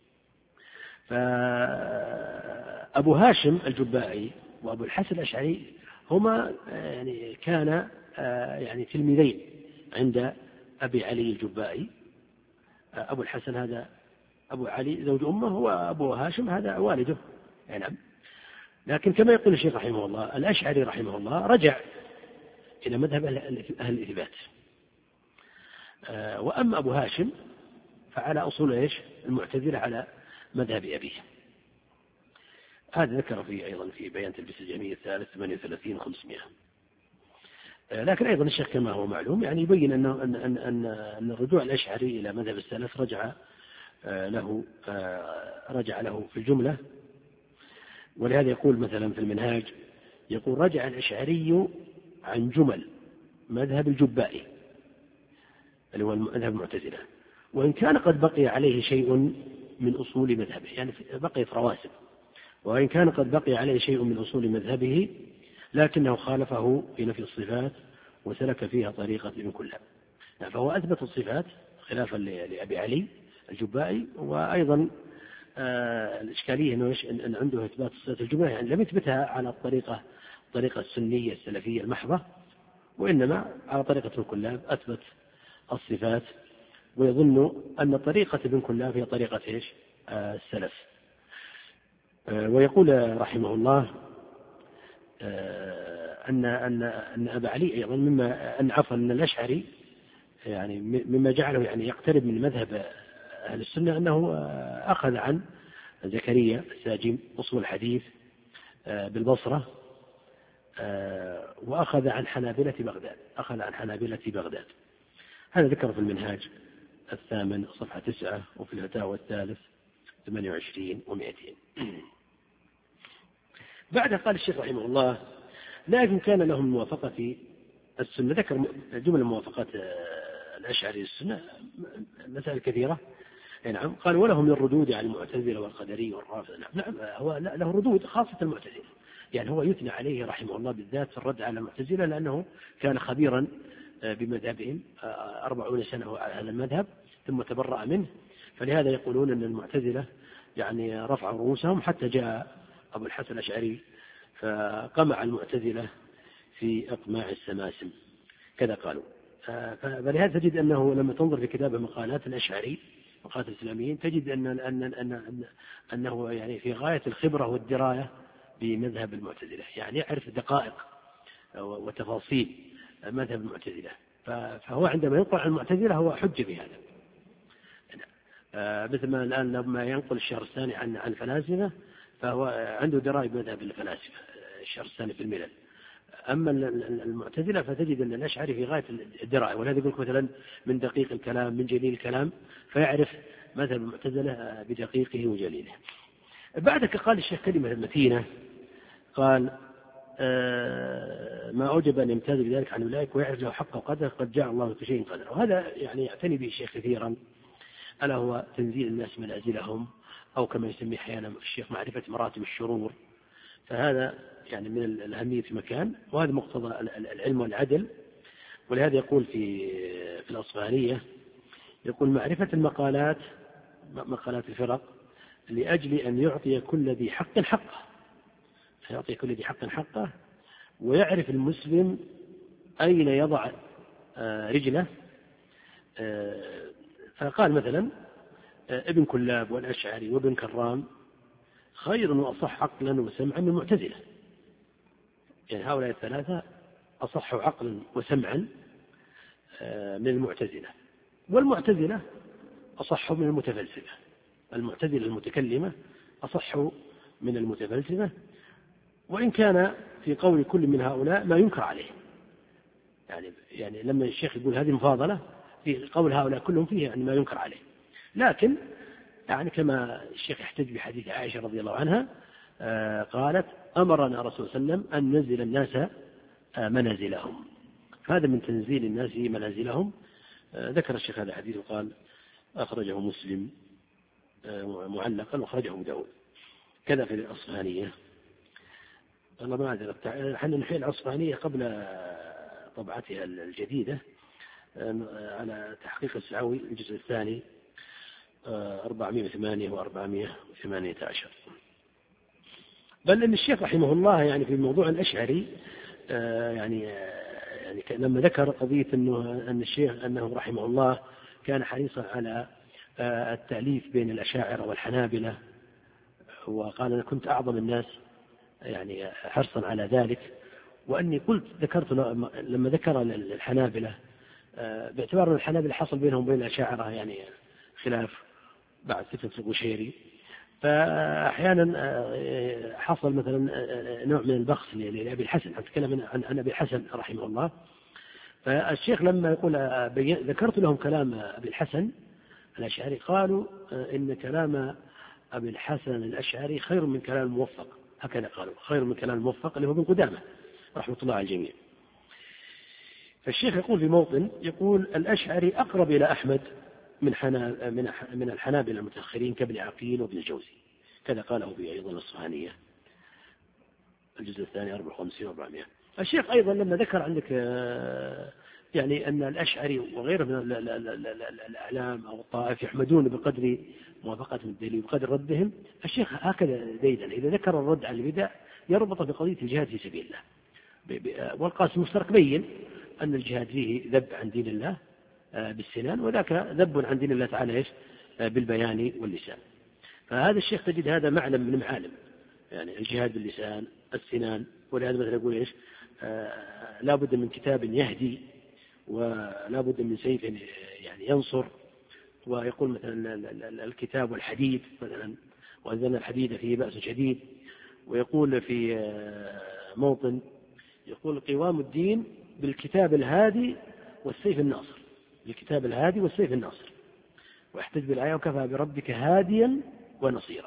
فأبو هاشم الجبائي وأبو الحسن الأشعري هما يعني كان يعني تلميذين عند أبي علي الجبائي. أبو الحسن هذا أبو علي زوج أمه وأبو هاشم هذا والده. نعم. لكن كما يقول الشيخ رحمه الله الأشعري رحمه الله رجع إلى مذهب أهل الإثبات. وأما أبو هاشم فعلى أصول إيش المعتزلة على مذهب أبيه. هذا ذكر فيه أيضا في بيان تلبيس الجهمية الثالث ثمانية وثلاثين خمسمائة. لكن أيضا الشيخ كما هو معلوم يعني يبين أن أن أن أن, أن الرجوع الأشعري إلى مذهب السلف رجع له رجع له في الجملة. ولهذا يقول مثلا في المنهاج يقول رجع الأشعري عن جمل مذهب الجبائي اللي هو مذهب المعتزلة وإن كان قد بقي عليه شيء من أصول مذهبه يعني بقي في رواسب وإن كان قد بقي عليه شيء من أصول مذهبه لكنه خالفه في نفي الصفات وسلك فيها طريقة ابن كلاب. فهو أثبت الصفات خلافا لأبي علي الجبائي. وأيضا آه الإشكالية أنه أن عنده إثبات الصفات الجبائي يعني لم يثبتها على الطريقة الطريقة السنية السلفية المحضة وإنما على طريقة ابن كلاب أثبت الصفات ويظن أن طريقة ابن كلاب هي طريقة إيش آه السلف. آه ويقول رحمه الله آه أن أن أن أبا علي أيضا مما أن عفوا أن الأشعري يعني مما جعله يعني يقترب من مذهب أهل السنة أنه أخذ عن زكريا الساجم أصول الحديث بالبصرة وأخذ عن حنابلة بغداد أخذ عن حنابلة بغداد. هذا ذكر في المنهاج الثامن صفحة تسعة وفي الفتاوى الثالث ثمانية وعشرين ومئتين. بعدها قال الشيخ رحمه الله لكن كان لهم موافقة السنة. ذكر جمل موافقات الأشعري السنة مسائل كثيرة. نعم. قال ولهم الردود على المعتزلة والقدرية والرافضة. نعم هو له ردود خاصة المعتزلة يعني هو يثنى عليه رحمه الله بالذات في الرد على المعتزلة لأنه كان خبيرا بمذهبهم أربعون سنة على هذا المذهب ثم تبرأ منه. فلهذا يقولون أن المعتزلة يعني رفعوا رؤوسهم حتى جاء أبو الحسن الأشعري فقمع المعتزلة في أقماع السماسم كذا قالوا. فلهذا تجد أنه لما تنظر في كتاب مقالات الأشعري مقالات الإسلاميين تجد أن أن أن أنه يعني في غاية الخبرة والدراية بمذهب المعتزلة يعني يعرف دقائق وتفاصيل مذهب المعتزلة. فهو عندما ينقل عن المعتزلة هو حجة في هذا مثل ما الآن لما ينقل الشهرستاني عن عن الفلاسفة فهو عنده دراية بمذهب الفلاسفة الشهرستاني في الملل. أما المعتزلة فتجد أن الأشعري في غاية الدراية ولهذا يقول مثلا من دقيق الكلام من جليل الكلام فيعرف مذهب المعتزلة بدقيقه وجليله. بعدك قال الشيخ كلمة متينة قال ما أوجب أن يمتاز بذلك عن أولئك ويعرف له حقه وقدره قد جاء الله في شيء قدره. وهذا يعني يعتني به الشيخ كثيرا، ألا هو تنزيل الناس منازلهم، أو كما يسميه أحيانا الشيخ معرفة مراتب الشرور. فهذا يعني من الأهمية في مكان، وهذا مقتضى العلم والعدل. ولهذا يقول في في الأصفهانية، يقول معرفة المقالات مقالات الفرق لأجل أن يعطي كل ذي حق حقه، يعطي كل ذي حق حقه، ويعرف المسلم أين يضع رجله. فقال مثلا ابن كلاب والأشعري وابن كرام خير وأصح عقلا وسمعا من المعتزلة. يعني هؤلاء الثلاثة أصح عقلا وسمعا من المعتزلة، والمعتزلة أصح من المتفلسفة. المعتزلة المتكلمة أصح من المتفلسفة، وإن كان في قول كل من هؤلاء ما ينكر عليه. يعني يعني لما الشيخ يقول هذه مفاضلة في قول هؤلاء كلهم فيه يعني ما ينكر عليه، لكن يعني كما الشيخ يحتج بحديث عائشة رضي الله عنها قالت أمرنا رسول صلى الله عليه وسلم أن ننزل الناس منازلهم. هذا من تنزيل الناس منازلهم. ذكر الشيخ هذا الحديث وقال أخرجه مسلم معلقا وأخرجه أبو داود. كذا في الأصفهانية. والله ما أدري حنا نحيي الأصفهانية قبل طبعتها الجديدة على تحقيق السعوي الجزء الثاني أربعمائة وثمانية وأربعمائة وثمانية عشر. بل أن الشيخ رحمه الله يعني في الموضوع الأشعري يعني يعني لما ذكر قضية أنه أن الشيخ أنه رحمه الله كان حريصا على التأليف بين الأشاعرة والحنابلة، وقال أنا كنت أعظم الناس يعني حرصا على ذلك. وأني قلت ذكرت لما ذكر الحنابلة باعتبار أن الحنابلة حصل بينهم وبين الأشاعرة يعني خلاف بعد فتنة القشيري، فأحيانا حصل مثلا نوع من البخس لأبي الحسن. أتكلم عن أبي الحسن رحمه الله. فالشيخ لما يقول ذكرت لهم كلام أبي الحسن الأشعري قالوا إن كلام أبي الحسن الأشعري خير من كلام الموفق. هكذا قالوا خير من كلام الموفق اللي هو ابن قدامة رحمة الله على الجميع. فالشيخ يقول في موطن يقول الأشعري أقرب إلى أحمد من حنا من من الحنابلة المتأخرين كابن عقيل وابن الجوزي. كذا قاله في أيضا الأصفهانية الجزء الثاني أربعة وخمسين وأربعمائة. الشيخ أيضا لما ذكر عندك يعني أن الأشعري وغيره من الأعلام أو الطائف يحمدون بقدر موافقتهم الدليل وبقدر ردهم، الشيخ هكذا ديدا إذا ذكر الرد على البدع يربط بقضية الجهاد في سبيل الله. والقاسم المشترك بين أن الجهاد فيه ذب عن دين الله بالسنان، وذاك ذب عن دين الله تعالى إيش بالبيان واللسان. فهذا الشيخ تجد هذا معلم من معالم يعني الجهاد باللسان السنان. ولهذا مثلا يقول إيش آه لا بد من كتاب يهدي ولا بد من سيف يعني ينصر. ويقول مثلا الكتاب والحديد مثلا وأنزلنا الحديد فيه بأس شديد. ويقول في موطن يقول قوام الدين بالكتاب الهادي والسيف الناصر، بالكتاب الهادي والسيف الناصر. واحتج بالآية وكفى بربك هاديا ونصيرا.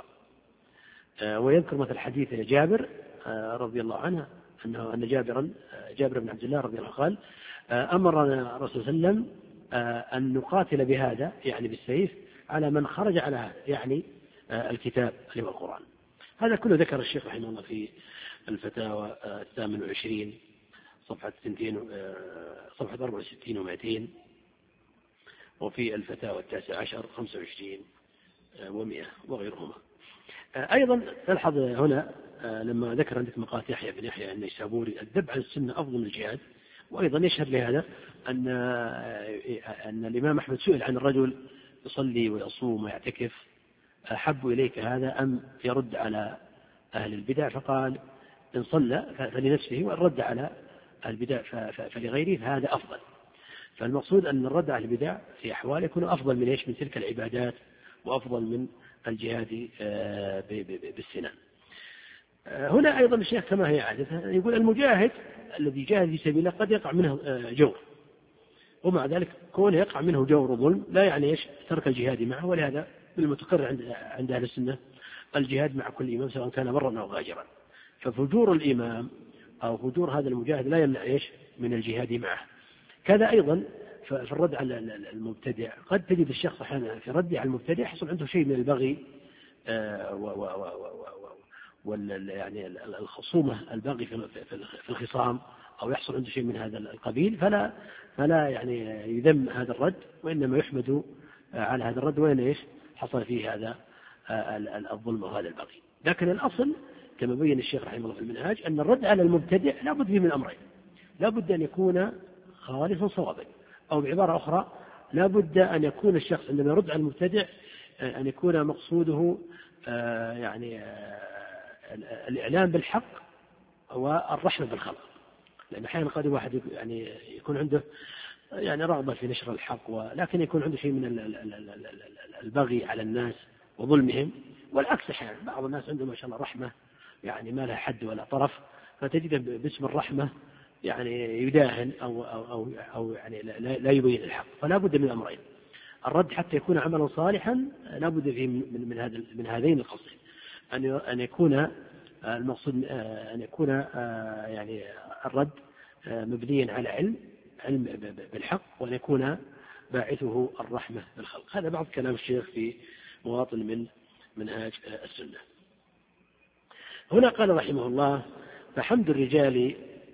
ويذكر مثل حديث جابر رضي الله عنه أنه أن جابرا جابر بن عبد الله رضي الله عنه قال أمرنا الرسول صلى الله عليه وسلم أن نقاتل بهذا يعني بالسيف على من خرج على هذا يعني الكتاب اللي هو القرآن. هذا كله ذكر الشيخ رحمه الله في الفتاوى الثامن والعشرين صفحة سنتين صفحة أربعة وستين ومائتين، وفي الفتاوى التاسع عشر خمسة وعشرين ومئة وغيرهما. أيضا تلحظ هنا لما ذكر عندك مقالة يحيى بن يحيى النيسابوري الذب عن السنة أفضل من الجهاد. وأيضا يشهد لهذا أن أن الإمام أحمد سئل عن الرجل يصلي ويصوم ويعتكف أحب إليك هذا أم يرد على أهل البدع؟ فقال إن صلى فلنفسه وإن رد على أهل البدع فلغيره فهذا أفضل. فالمقصود أن الرد على البدع في أحوال يكون أفضل من إيش من تلك العبادات وأفضل من الجهاد بالسنان. هنا أيضا الشيخ كما هي عادته يقول المجاهد الذي جاهد في سبيل الله قد يقع منه جور، ومع ذلك كونه يقع منه جور وظلم لا يعني إيش ترك الجهاد معه. ولهذا بالمتقرر عند عند أهل السنة الجهاد مع كل إمام سواء كان برا أو غاجرا. ففجور الإمام أو هجور هذا المجاهد لا يمنع إيش من الجهاد معه. كذا أيضا في الرد على المبتدع، قد تجد الشخص أحيانا في رده على المبتدع يحصل عنده شيء من البغي وال يعني الخصومة البغي في الخصام، أو يحصل عنده شيء من هذا القبيل، فلا فلا يعني يذم هذا الرد، وإنما يحمد على هذا الرد وين إيش حصل فيه هذا الظلم وهذا البغي. لكن الأصل كما بين الشيخ رحمه الله في المنهاج أن الرد على المبتدع لا بد فيه من أمرين: لا بد أن يكون خالصا صوابا، أو بعبارة أخرى لا بد أن يكون الشخص عندما يرد على المبتدع أن يكون مقصوده يعني الإعلام بالحق والرحمة بالخلق. لأن أحيانا قد واحد يعني يكون عنده يعني رغبة في نشر الحق، ولكن يكون عنده شيء من البغي على الناس وظلمهم، والعكس أحيانا بعض الناس عنده ما شاء الله رحمة يعني ما لها حد ولا طرف، فتجد باسم الرحمة يعني يداهن أو, أو, أو, أو يعني لا يبين الحق. فلا بد من أمرين: الرد حتى يكون عملا صالحا لا بد فيه من, من, هذا من هذين القصدين: أن يكون المقصود أن يكون يعني الرد مبنيا على علم علم بالحق، وأن يكون باعثه الرحمة بالخلق. هذا بعض كلام الشيخ في مواطن من منهاج السنة. هنا قال رحمه الله: فحمد الرجال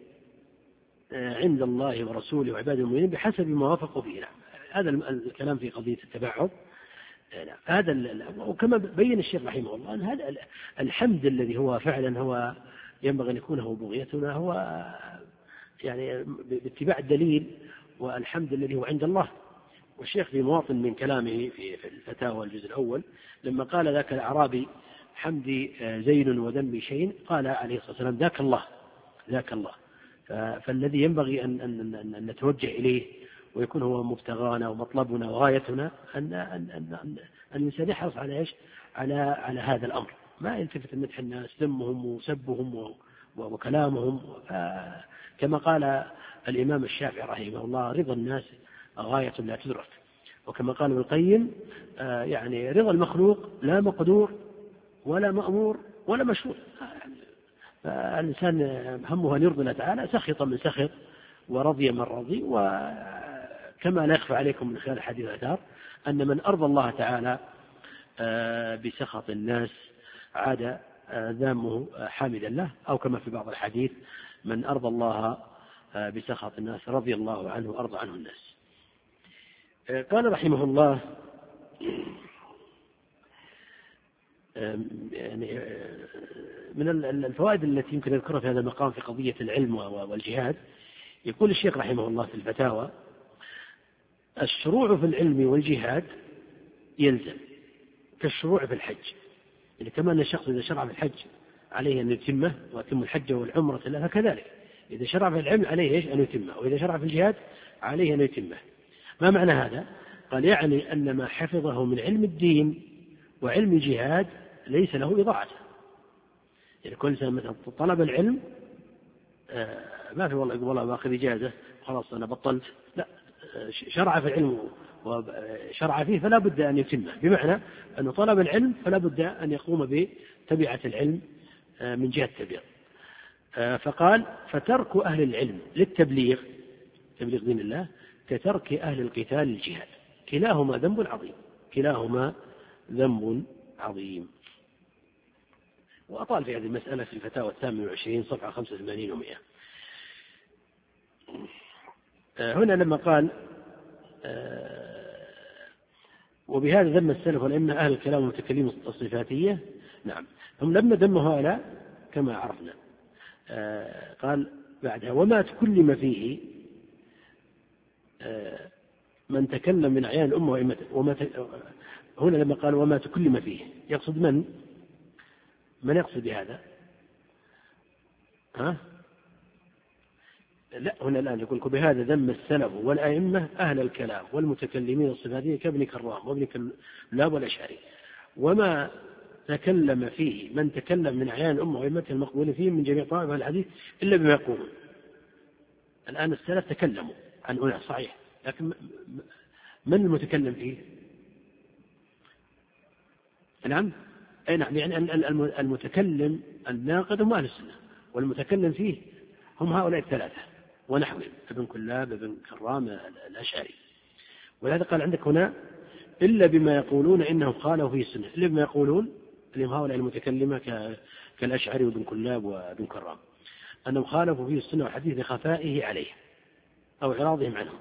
عند الله ورسوله وعباد المؤمنين بحسب ما وافقوا فيه. هذا الكلام في قضية التبعض. هذا وكما بين الشيخ رحمه الله أن هذا الحمد الذي هو فعلا هو ينبغي أن يكون هو بغيتنا هو يعني باتباع الدليل، والحمد الذي هو عند الله. والشيخ في مواطن من كلامه في الفتاوى الجزء الأول لما قال: ذاك الأعرابي حمدي زين وذنبي شين، قال عليه الصلاة والسلام: ذاك الله ذاك الله. فالذي ينبغي أن, أن, أن, أن نتوجه إليه ويكون هو مبتغانا ومطلبنا وغايتنا أن, أن, أن, أن, أن الإنسان يحرص على إيش على, على هذا الأمر، ما يلتفت مدح الناس ذمهم وسبهم وكلامهم. كما قال الإمام الشافعي رحمه الله: رضا الناس غاية لا تدرك. وكما قال ابن القيم يعني رضا المخلوق لا مقدور ولا مأمور ولا مشروع. الإنسان همه أن يرضي الله تعالى، سخط من سخط ورضي من رضي. وكما لا يخفى عليكم من خلال الحديث الأثار أن من أرضى الله تعالى بسخط الناس عاد ذامه حامدا له، أو كما في بعض الحديث: من أرضى الله بسخط الناس رضي الله عنه وأرضى عنه الناس. قال رحمه الله: يعني من الفوائد التي يمكن أذكرها في هذا المقام في قضية العلم والجهاد، يقول الشيخ رحمه الله في الفتاوى: الشروع في العلم والجهاد يلزم كالشروع في الحج. يعني كما أن الشخص إذا شرع في الحج عليه أن يتمه ويتم الحج والعمرة له، فكذلك إذا شرع في العلم عليه إيش أن يتمه، وإذا شرع في الجهاد عليه أن يتمه. ما معنى هذا؟ قال: يعني أن ما حفظه من علم الدين وعلم الجهاد ليس له إضاعته. يعني كل إنسان مثلا طلب العلم ما في والله يقول والله باخذ إجازة خلاص أنا بطلت، لا، شرع في العلم وشرع فيه فلا بد أن يتمه، بمعنى أنه طلب العلم فلا بد أن يقوم بتبعة العلم من جهة التبليغ. فقال: فترك أهل العلم للتبليغ تبليغ دين الله كترك أهل القتال للجهاد، كلاهما ذنب عظيم كلاهما ذنب عظيم. وأطال في هذه المسألة في الفتاوى الثامنة والعشرين صفحة خمسة وثمانين ومئة. هنا لما قال: وبهذا ذم السلف والأئمة أهل الكلام والمتكلمين الصفاتية. نعم، هم لما ذموا هؤلاء كما عرفنا. قال بعدها: وما تكلم فيه من تكلم من أعيان الأمة وأئمتها. وما ت... هنا لما قال وما تكلم فيه يقصد من؟ من يقصد بهذا؟ ها؟ لا، هنا الآن يقول: بهذا ذم السلف والأئمة أهل الكلام والمتكلمين الصفاتيين كابن كرام وابن كلاب والأشعري. وما تكلم فيه من تكلم من أعيان الأمة وأئمتها المقبولين فيه من جميع طائفة الحديث إلا بما يقولون. الآن السلف تكلموا عن أولى صحيح، لكن من المتكلم فيه؟ نعم أي نعم، يعني المتكلم الناقد هم أهل السنة، والمتكلم فيه هم هؤلاء الثلاثة ونحوهم، ابن كلاب ابن كرام الأشعري. ولهذا قال عندك هنا إلا بما يقولون إنهم قالوا في السنة، إلا بما يقولون اللي هم هؤلاء المتكلمة كالأشعري وابن كلاب وابن كرام أنهم خالفوا فيه السنة والحديث لخفائه عليه أو إعراضهم عنه،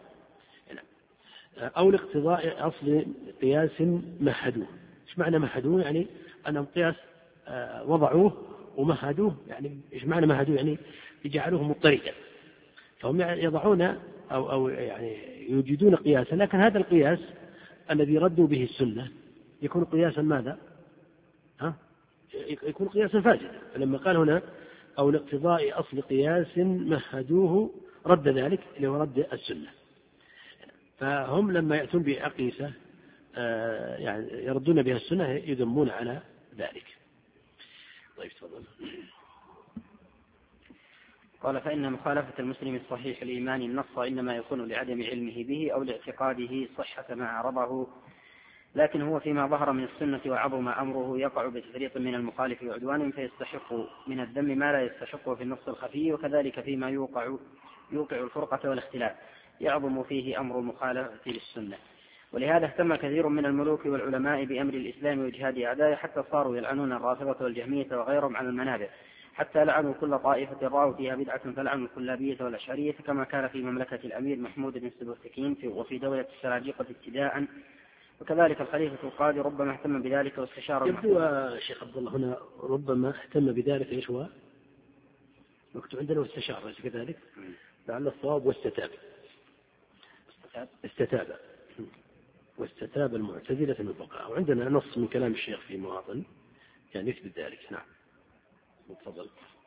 أو لاقتضاء أصل قياس مهدوه. إيش معنى مهدوه؟ يعني أنهم قياس وضعوه ومهدوه. يعني إيش معنى مهدوه؟ يعني يجعلوه مضطردا، فهم يضعون أو, أو يعني يوجدون قياسا، لكن هذا القياس الذي ردوا به السنة يكون قياسا ماذا؟ ها؟ يكون قياسا فاسدا. فلما قال هنا أو لاقتضاء أصل قياس مهدوه رد ذلك اللي هو رد السنة. فهم لما يأتون بأقيسة يعني يردون بها السنة يذمون على ذلك. طيب تفضل. قال فإن مخالفة المسلم الصحيح الإيمان النص إنما يكون لعدم علمه به أو لاعتقاده صحة ما عرضه، لكن هو فيما ظهر من السنة وعظم أمره يقع بتفريط من المخالف وعدوان فيستحق من الذم ما لا يستحقه في النص الخفي، وكذلك فيما يوقع يوقع الفرقة والاختلاف يعظم فيه أمر المخالفة للسنة. ولهذا اهتم كثير من الملوك والعلماء بأمر الإسلام وإجهاد أعدائه حتى صاروا يلعنون الرافضة والجهمية وغيرهم على المنابر، حتى لعنوا كل طائفة رأوا فيها بدعة فلعنوا الكلابية والأشعرية، كما كان في مملكة الأمير محمود بن سبكتكين وفي دولة السلاجقة ابتداء، وكذلك الخليفة القاضي ربما اهتم بذلك واستشار. يبدو شيخ عبد الله هنا ربما اهتم بذلك. ايش هو؟ مكتوب عندنا واستشار، ليس كذلك؟ لعل الصواب واستتاب. استتاب واستتاب المعتزلة من الفقهاء، وعندنا نص من كلام الشيخ في مواطن يعني يثبت ذلك. نعم تفضل.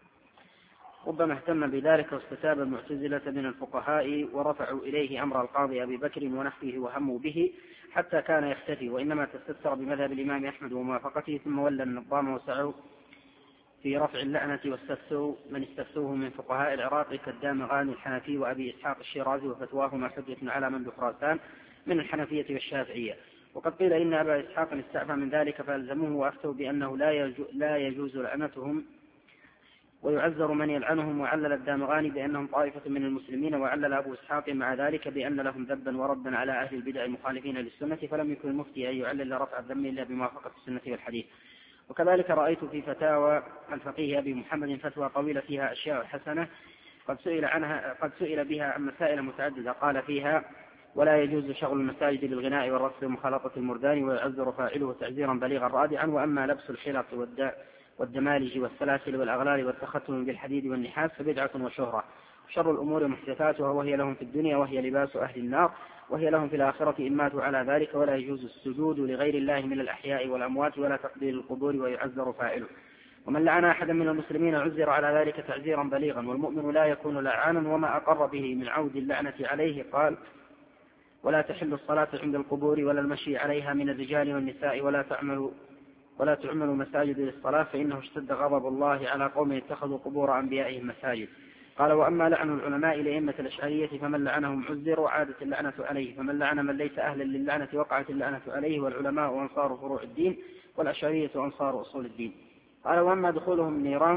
ربما اهتم بذلك واستتاب المعتزلة من الفقهاء ورفعوا إليه أمر القاضي أبي بكر ونحوه وهموا به حتى كان يختفي، وإنما تستتر بمذهب الإمام أحمد وموافقته، ثم ولى النظام وسعوا في رفع اللعنة واستفتوا من استفتوه من فقهاء العراق كالدامغاني الحنفي وأبي إسحاق الشيرازي وفتواهما حجة على من بخراسان من الحنفية والشافعية. وقد قيل إن أبا إسحاق استعفى من ذلك فألزموه وأفتوا بأنه لا يجوز لعنتهم ويعذر من يلعنهم، وعلل الدامغاني بأنهم طائفة من المسلمين، وعلل أبو إسحاق مع ذلك بأن لهم ذبا وردا على أهل البدع المخالفين للسنة، فلم يكن المفتي أن يعلل رفع الذم إلا بموافقة السنة والحديث. وكذلك رأيت في فتاوى الفقيه أبي محمد فتوى طويلة فيها أشياء حسنة قد سئل عنها قد سئل بها عن مسائل متعددة، قال فيها ولا يجوز شغل المساجد بالغناء والرقص ومخالطة المردان ويعذر فاعله تعزيرا بليغا رادعا، وأما لبس الحلق والدمالج والسلاسل والأغلال والتختم بالحديد والنحاس فبدعة وشهرة، شر الأمور محدثاتها وهي لهم في الدنيا وهي لباس أهل النار وهي لهم في الآخرة إن ماتوا على ذلك، ولا يجوز السجود لغير الله من الأحياء والأموات ولا تقبيل القبور ويعذر فاعله. ومن لعن أحدا من المسلمين عذر على ذلك تعزيرا بليغا، والمؤمن لا يكون لعانا وما أقر به من عود اللعنة عليه. قال ولا تحل الصلاة عند القبور ولا المشي عليها من الرجال والنساء ولا تعمل ولا تعمل مساجد للصلاة فإنه اشتد غضب الله على قوم اتخذوا قبور أنبيائهم مساجد. قال وأما لعن العلماء لأئمة الأشعرية فمن لعنهم عذر وعادت اللعنة عليه، فمن لعن من ليس أهلا للعنة وقعت اللعنة عليه، والعلماء أنصار فروع الدين والأشعرية أنصار أصول الدين. قال وأما دخولهم النيران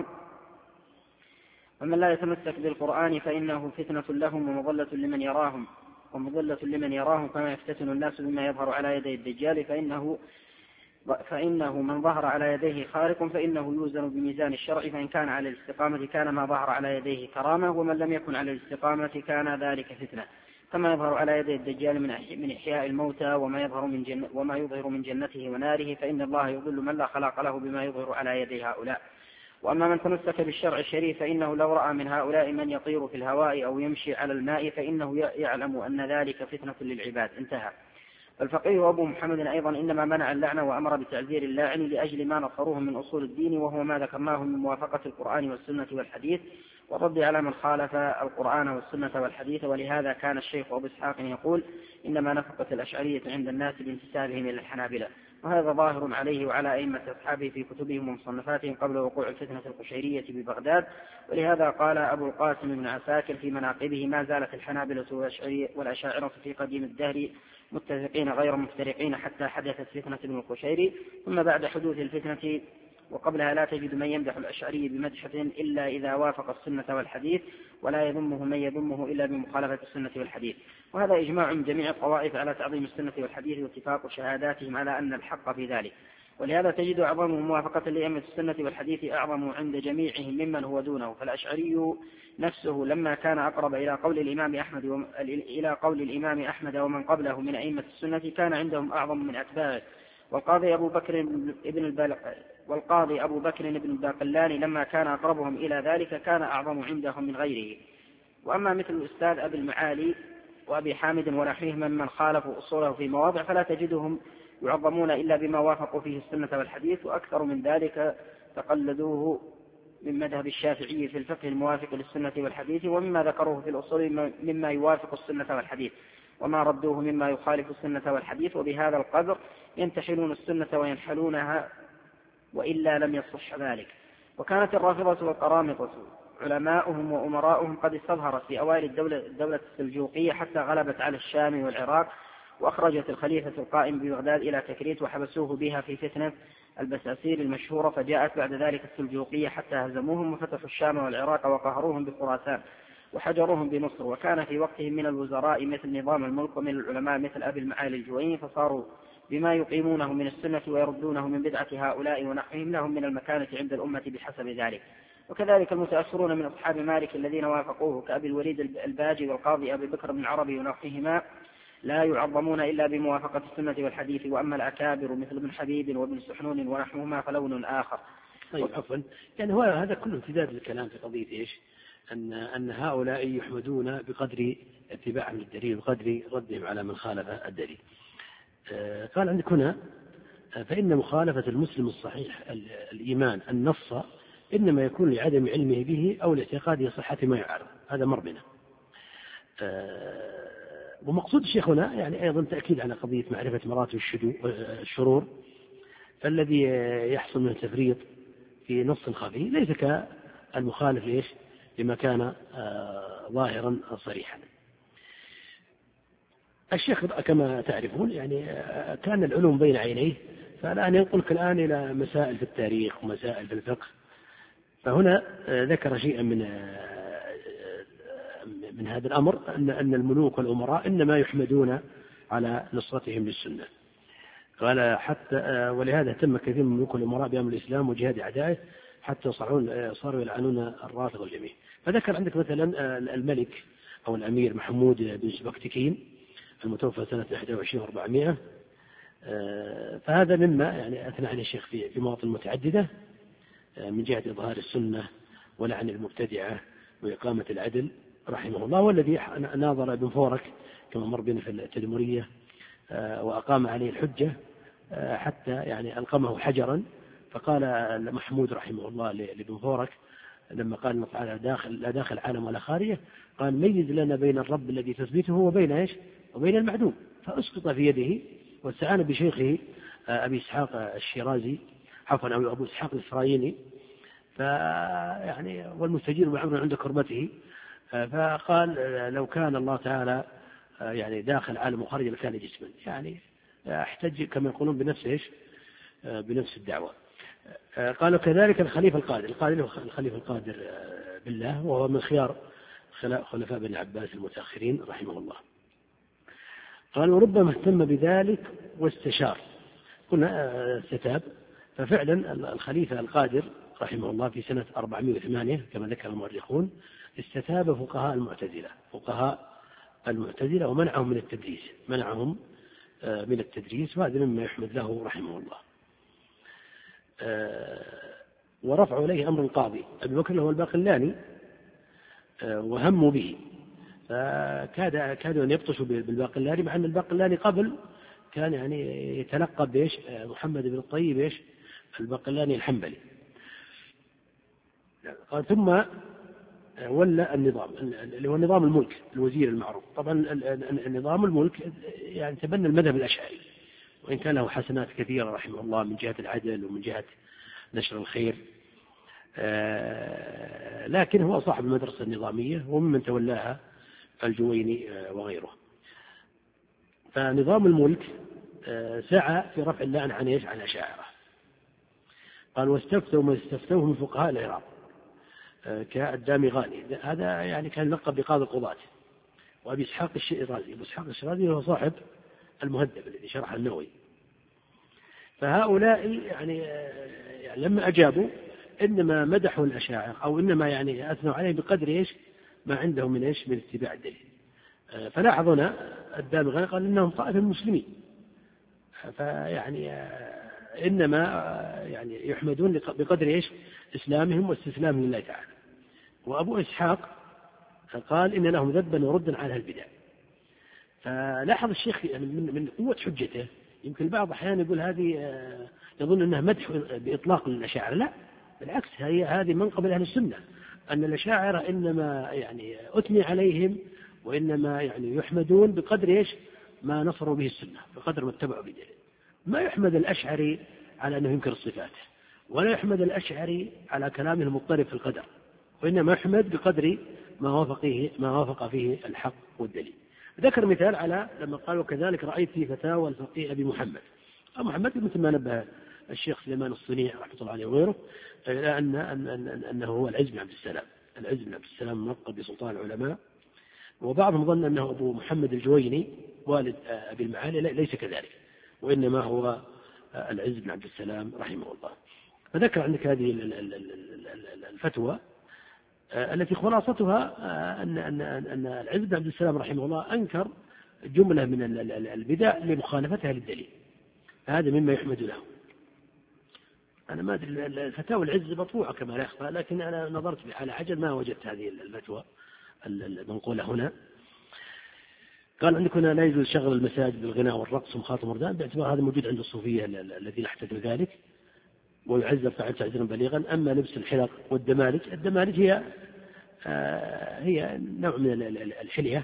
فمن لا يتمسك بالقرآن فإنه فتنة لهم ومضلة لمن يراهم ومضلة لمن يراهم كما يفتتن الناس بما يظهر على يدي الدجال، فإنه فإنه من ظهر على يديه خارق فإنه يوزن بميزان الشرع، فإن كان على الاستقامة كان ما ظهر على يديه كرامة، ومن لم يكن على الاستقامة كان ذلك فتنة، كما يظهر على يدي الدجال من إحياء الموتى وما يظهر من جن وما يظهر من جنته وناره، فإن الله يضل من لا خلاق له بما يظهر على يدي هؤلاء. وأما من تمسك بالشرع الشريف فإنه لو رأى من هؤلاء من يطير في الهواء أو يمشي على الماء فإنه يعلم أن ذلك فتنة للعباد. انتهى. الفقيه أبو محمد أيضا إنما منع اللعنة وأمر بتعزير اللاعن لأجل ما نصروه من أصول الدين، وهو ما ذكرناه من موافقة القرآن والسنة والحديث والرد على من خالف القرآن والسنة والحديث. ولهذا كان الشيخ أبو إسحاق يقول إنما نفقت الأشعرية عند الناس بانتسابهم إلى الحنابلة، وهذا ظاهر عليه وعلى أئمة أصحابه في كتبهم ومصنفاتهم قبل وقوع الفتنة القشيرية ببغداد. ولهذا قال أبو القاسم بن عساكر في مناقبه ما زالت الحنابلة والأشاعرة في قديم الدهر متفقين غير مفترقين حتى حدثت فتنة ابن القشيري، ثم بعد حدوث الفتنة وقبلها لا تجد من يمدح الأشعري بمدحة إلا إذا وافق السنة والحديث، ولا يذمه من يذمه إلا بمخالفة السنة والحديث. وهذا إجماع جميع الطوائف على تعظيم السنة والحديث واتفاق شهاداتهم على أن الحق في ذلك. ولهذا تجد أعظمهم موافقة لأئمة السنة والحديث أعظم عند جميعهم ممن هو دونه. فالأشعري نفسه لما كان أقرب إلى قول الإمام أحمد وم... إلى قول الإمام أحمد ومن قبله من أئمة السنة كان عندهم أعظم من أتباعه. والقاضي أبو بكر ابن البل... والقاضي أبو بكر بن الباقلاني لما كان أقربهم إلى ذلك كان أعظم عندهم من غيره. وأما مثل الأستاذ أبي المعالي وأبي حامد ونحوهم ممن خالفوا أصوله في مواضع فلا تجدهم يعظمون إلا بما وافقوا فيه السنة والحديث، وأكثر من ذلك تقلدوه من مذهب الشافعي في الفقه الموافق للسنة والحديث، ومما ذكروه في الأصول مما يوافق السنة والحديث، وما ردوه مما يخالف السنة والحديث. وبهذا القدر ينتحلون السنة وينحلونها، وإلا لم يصح ذلك. وكانت الرافضة والقرامطة علماؤهم وأمراؤهم قد استظهرت في أوائل الدولة, الدولة السلجوقية حتى غلبت على الشام والعراق، وأخرجت الخليفة القائم ببغداد إلى تكريت وحبسوه بها في فتنة البساسير المشهورة. فجاءت بعد ذلك السلجوقية حتى هزموهم وفتحوا الشام والعراق وقهروهم بخراسان وحجروهم بمصر. وكان في وقتهم من الوزراء مثل نظام الملك، ومن العلماء مثل أبي المعالي الجويني، فصاروا بما يقيمونه من السنة ويردونه من بدعة هؤلاء ونحوهم لهم من المكانة عند الأمة بحسب ذلك. وكذلك المتأثرون من أصحاب مالك الذين وافقوه كأبي الوليد الباجي والقاضي أبي بكر بن العربي ونحوهما لا يعظمون إلا بموافقة السنة والحديث. وأما الأكابر مثل ابن حبيب وابن سحنون ونحوهما فلون آخر. طيب عفوا، يعني هو هذا كله امتداد للكلام في قضية إيش؟ أن أن هؤلاء يحمدون بقدر اتباعهم للدليل وقدر ردهم على من خالف الدليل. آه قال عندك هنا فإن مخالفة المسلم الصحيح الإيمان النص إنما يكون لعدم علمه به أو لاعتقاده صحة ما يعارض. هذا مر بنا. آه ومقصود الشيخ هنا يعني أيضا تأكيد على قضية معرفة مراتب الشرور، فالذي يحصل من التفريط في نص خفي ليس كالمخالف إيش لما كان آه ظاهرا صريحا. الشيخ كما تعرفون يعني آه كان العلوم بين عينيه، فالآن ينقلك الآن إلى مسائل في التاريخ ومسائل في الفقه. فهنا آه ذكر شيئا من آه من هذا الأمر أن أن الملوك والأمراء إنما يحمدون على نصرتهم للسنة. قال حتى ولهذا اهتم كثير من الملوك والأمراء بأمر الإسلام وجهاد أعدائه حتى صاروا صاروا يلعنون الرافضة الجميع. فذكر عندك مثلا الملك أو الأمير محمود بن سبكتكين المتوفى سنة واحد وعشرين وأربعمائة. فهذا مما يعني أثنى عليه الشيخ في في مواطن متعددة من جهة إظهار السنة ولعن المبتدعة وإقامة العدل رحمه الله، والذي ناظر ابن فورك كما مر بنا في التدمرية وأقام عليه الحجة حتى يعني ألقمه حجرا. فقال محمود رحمه الله لابن فورك لما قال الله تعالى داخل لا داخل عالم ولا خارجه، قال ميز لنا بين الرب الذي تثبته وبين إيش وبين المعدوم. فأسقط في يده واستعان بشيخه أبي إسحاق الشيرازي عفوا أو أبو إسحاق الإسرائيلي، فيعني والمستجير بالعمر عند كربته. فقال لو كان الله تعالى يعني داخل عالم وخارج لكان جسما، يعني احتج كما يقولون بنفس ايش بنفس الدعوة. قالوا كذلك الخليفة القادر القادر الخليفة القادر بالله، وهو من خيار خلفاء بن عباس المتأخرين رحمه الله. قال وربما اهتم بذلك واستشار. قلنا استتاب، ففعلا الخليفة القادر رحمه الله في سنة أربعمائة وثمانية كما ذكر المؤرخون استتاب فقهاء المعتزلة فقهاء المعتزلة ومنعهم من التدريس منعهم من التدريس وهذا مما يحمد له رحمه الله. ورفع إليه أمر القاضي أبي بكر هو الباقلاني وهموا به، فكاد كادوا أن يبطشوا بالباقلاني، مع أن الباقلاني قبل كان يعني يتلقب بإيش محمد بن الطيب إيش الباقلاني الحنبلي. قال ثم ولا النظام اللي هو نظام الملك الوزير المعروف. طبعا النظام الملك يعني تبنى المذهب الأشعري، وإن كان له حسنات كثيرة رحمه الله من جهة العدل ومن جهة نشر الخير، لكن هو صاحب المدرسة النظامية وممن تولاها الجويني وغيره. فنظام الملك سعى في رفع اللعن عن ايش عن الأشاعرة. قال واستفتوا ما استفتوه من فقهاء العراق كالدامغاني، هذا يعني كان لقب بقاضي القضاة. وأبي إسحاق الشيرازي، أبو إسحاق الشيرازي هو صاحب المهذب الذي شرح النووي. فهؤلاء يعني, يعني لما أجابوا إنما مدحوا الأشاعرة أو إنما يعني أثنوا عليه بقدر إيش ما عندهم من إيش من اتباع الدليل. فلاحظنا الدامغاني قال إنهم طائفة المسلمين، فيعني إنما يعني يحمدون بقدر إيش إسلامهم واستسلامهم لله تعالى. وأبو إسحاق قال إن لهم ذبا وردا على البدع. فلاحظ الشيخ يعني من من قوة حجته، يمكن البعض أحيانا يقول هذه يظن أنها مدح بإطلاق للأشاعرة، لا بالعكس، هي هذه منقبة أهل السنة، أن الأشاعرة إنما يعني أثني عليهم وإنما يعني يحمدون بقدر إيش ما نصروا به السنة، بقدر ما اتبعوا بدليل. ما يحمد الأشعري على أنه ينكر الصفات، ولا يحمد الأشعري على كلامه المضطرب في القدر، وإنما يحمد بقدر ما وافق فيه ما وافق فيه الحق والدليل. ذكر مثال على لما قال وكذلك رأيت في فتاوى الفقيه أبي محمد. أبو محمد مثل ما نبه الشيخ سليمان الصنيع رحمة الله عليه وغيره إلى أن أن أن أنه هو العز بن عبد السلام، العز بن عبد السلام ملقب بسلطان العلماء. وبعضهم ظن أنه أبو محمد الجويني والد أبي المعالي، ليس كذلك، وإنما هو العز بن عبد السلام رحمه الله. فذكر عندك هذه الفتوى التي خلاصتها أن أن أن العز بن عبد السلام رحمه الله أنكر جملة من البدع لمخالفتها للدليل، هذا مما يحمد له. أنا ما أدري الفتاوى العز مطبوعة كما لا يخفى، لكن أنا نظرت على عجل ما وجدت هذه الفتوى المنقولة هنا. قال عندك هنا لا يجوز شغل المساجد بالغناء والرقص ومخاطب مردان، باعتبار هذا موجود عند الصوفية الذين احتجوا ذلك، ويعذب فعل تعذيرا بليغا. أما لبس الحلق والدمالج، الدمالج هي آه هي نوع من الحلية،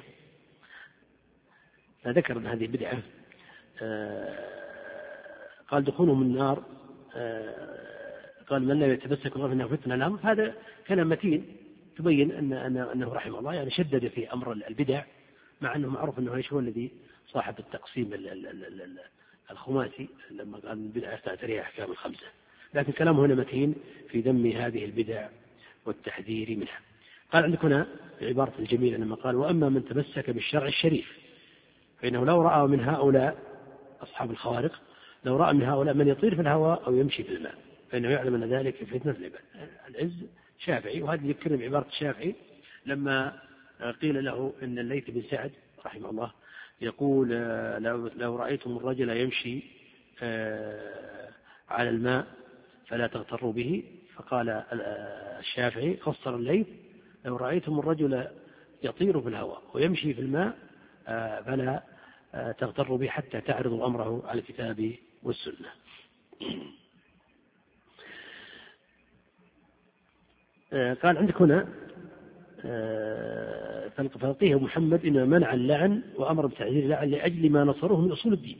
فذكر أن هذه بدعة. آه قال دخولهم النار، آه قال من لا يتمسك الله فإنه فتنة الأمر. هذا كلام متين تبين أن أنه رحمه الله يعني شدد في أمر البدع، مع أنه معروف أنه هو الذي صاحب التقسيم الخماسي لما قال البدع تعتريها أحكام الخمسة، لكن كلامه هنا متين في ذم هذه البدع والتحذير منها. قال عندك هنا عبارة الجميلة لما قال وأما من تمسك بالشرع الشريف فإنه لو رأى من هؤلاء أصحاب الخوارق، لو رأى من هؤلاء من يطير في الهواء أو يمشي في الماء فإنه يعلم أن ذلك فتنة العباد. العز شافعي، وهذا يذكرني بعبارة الشافعي لما قيل له إن الليث بن سعد رحمه الله يقول لو, لو رأيتم الرجل يمشي على الماء فلا تغتروا به، فقال الشافعي فسر الليث لو رأيتم الرجل يطير في الهواء ويمشي في الماء فلا تغتروا به حتى تعرضوا أمره على الكتاب والسنة. قال عندك هنا فلقيه محمد إن منع اللعن وأمر بتعزير اللعن لأجل ما نصروه من أصول الدين،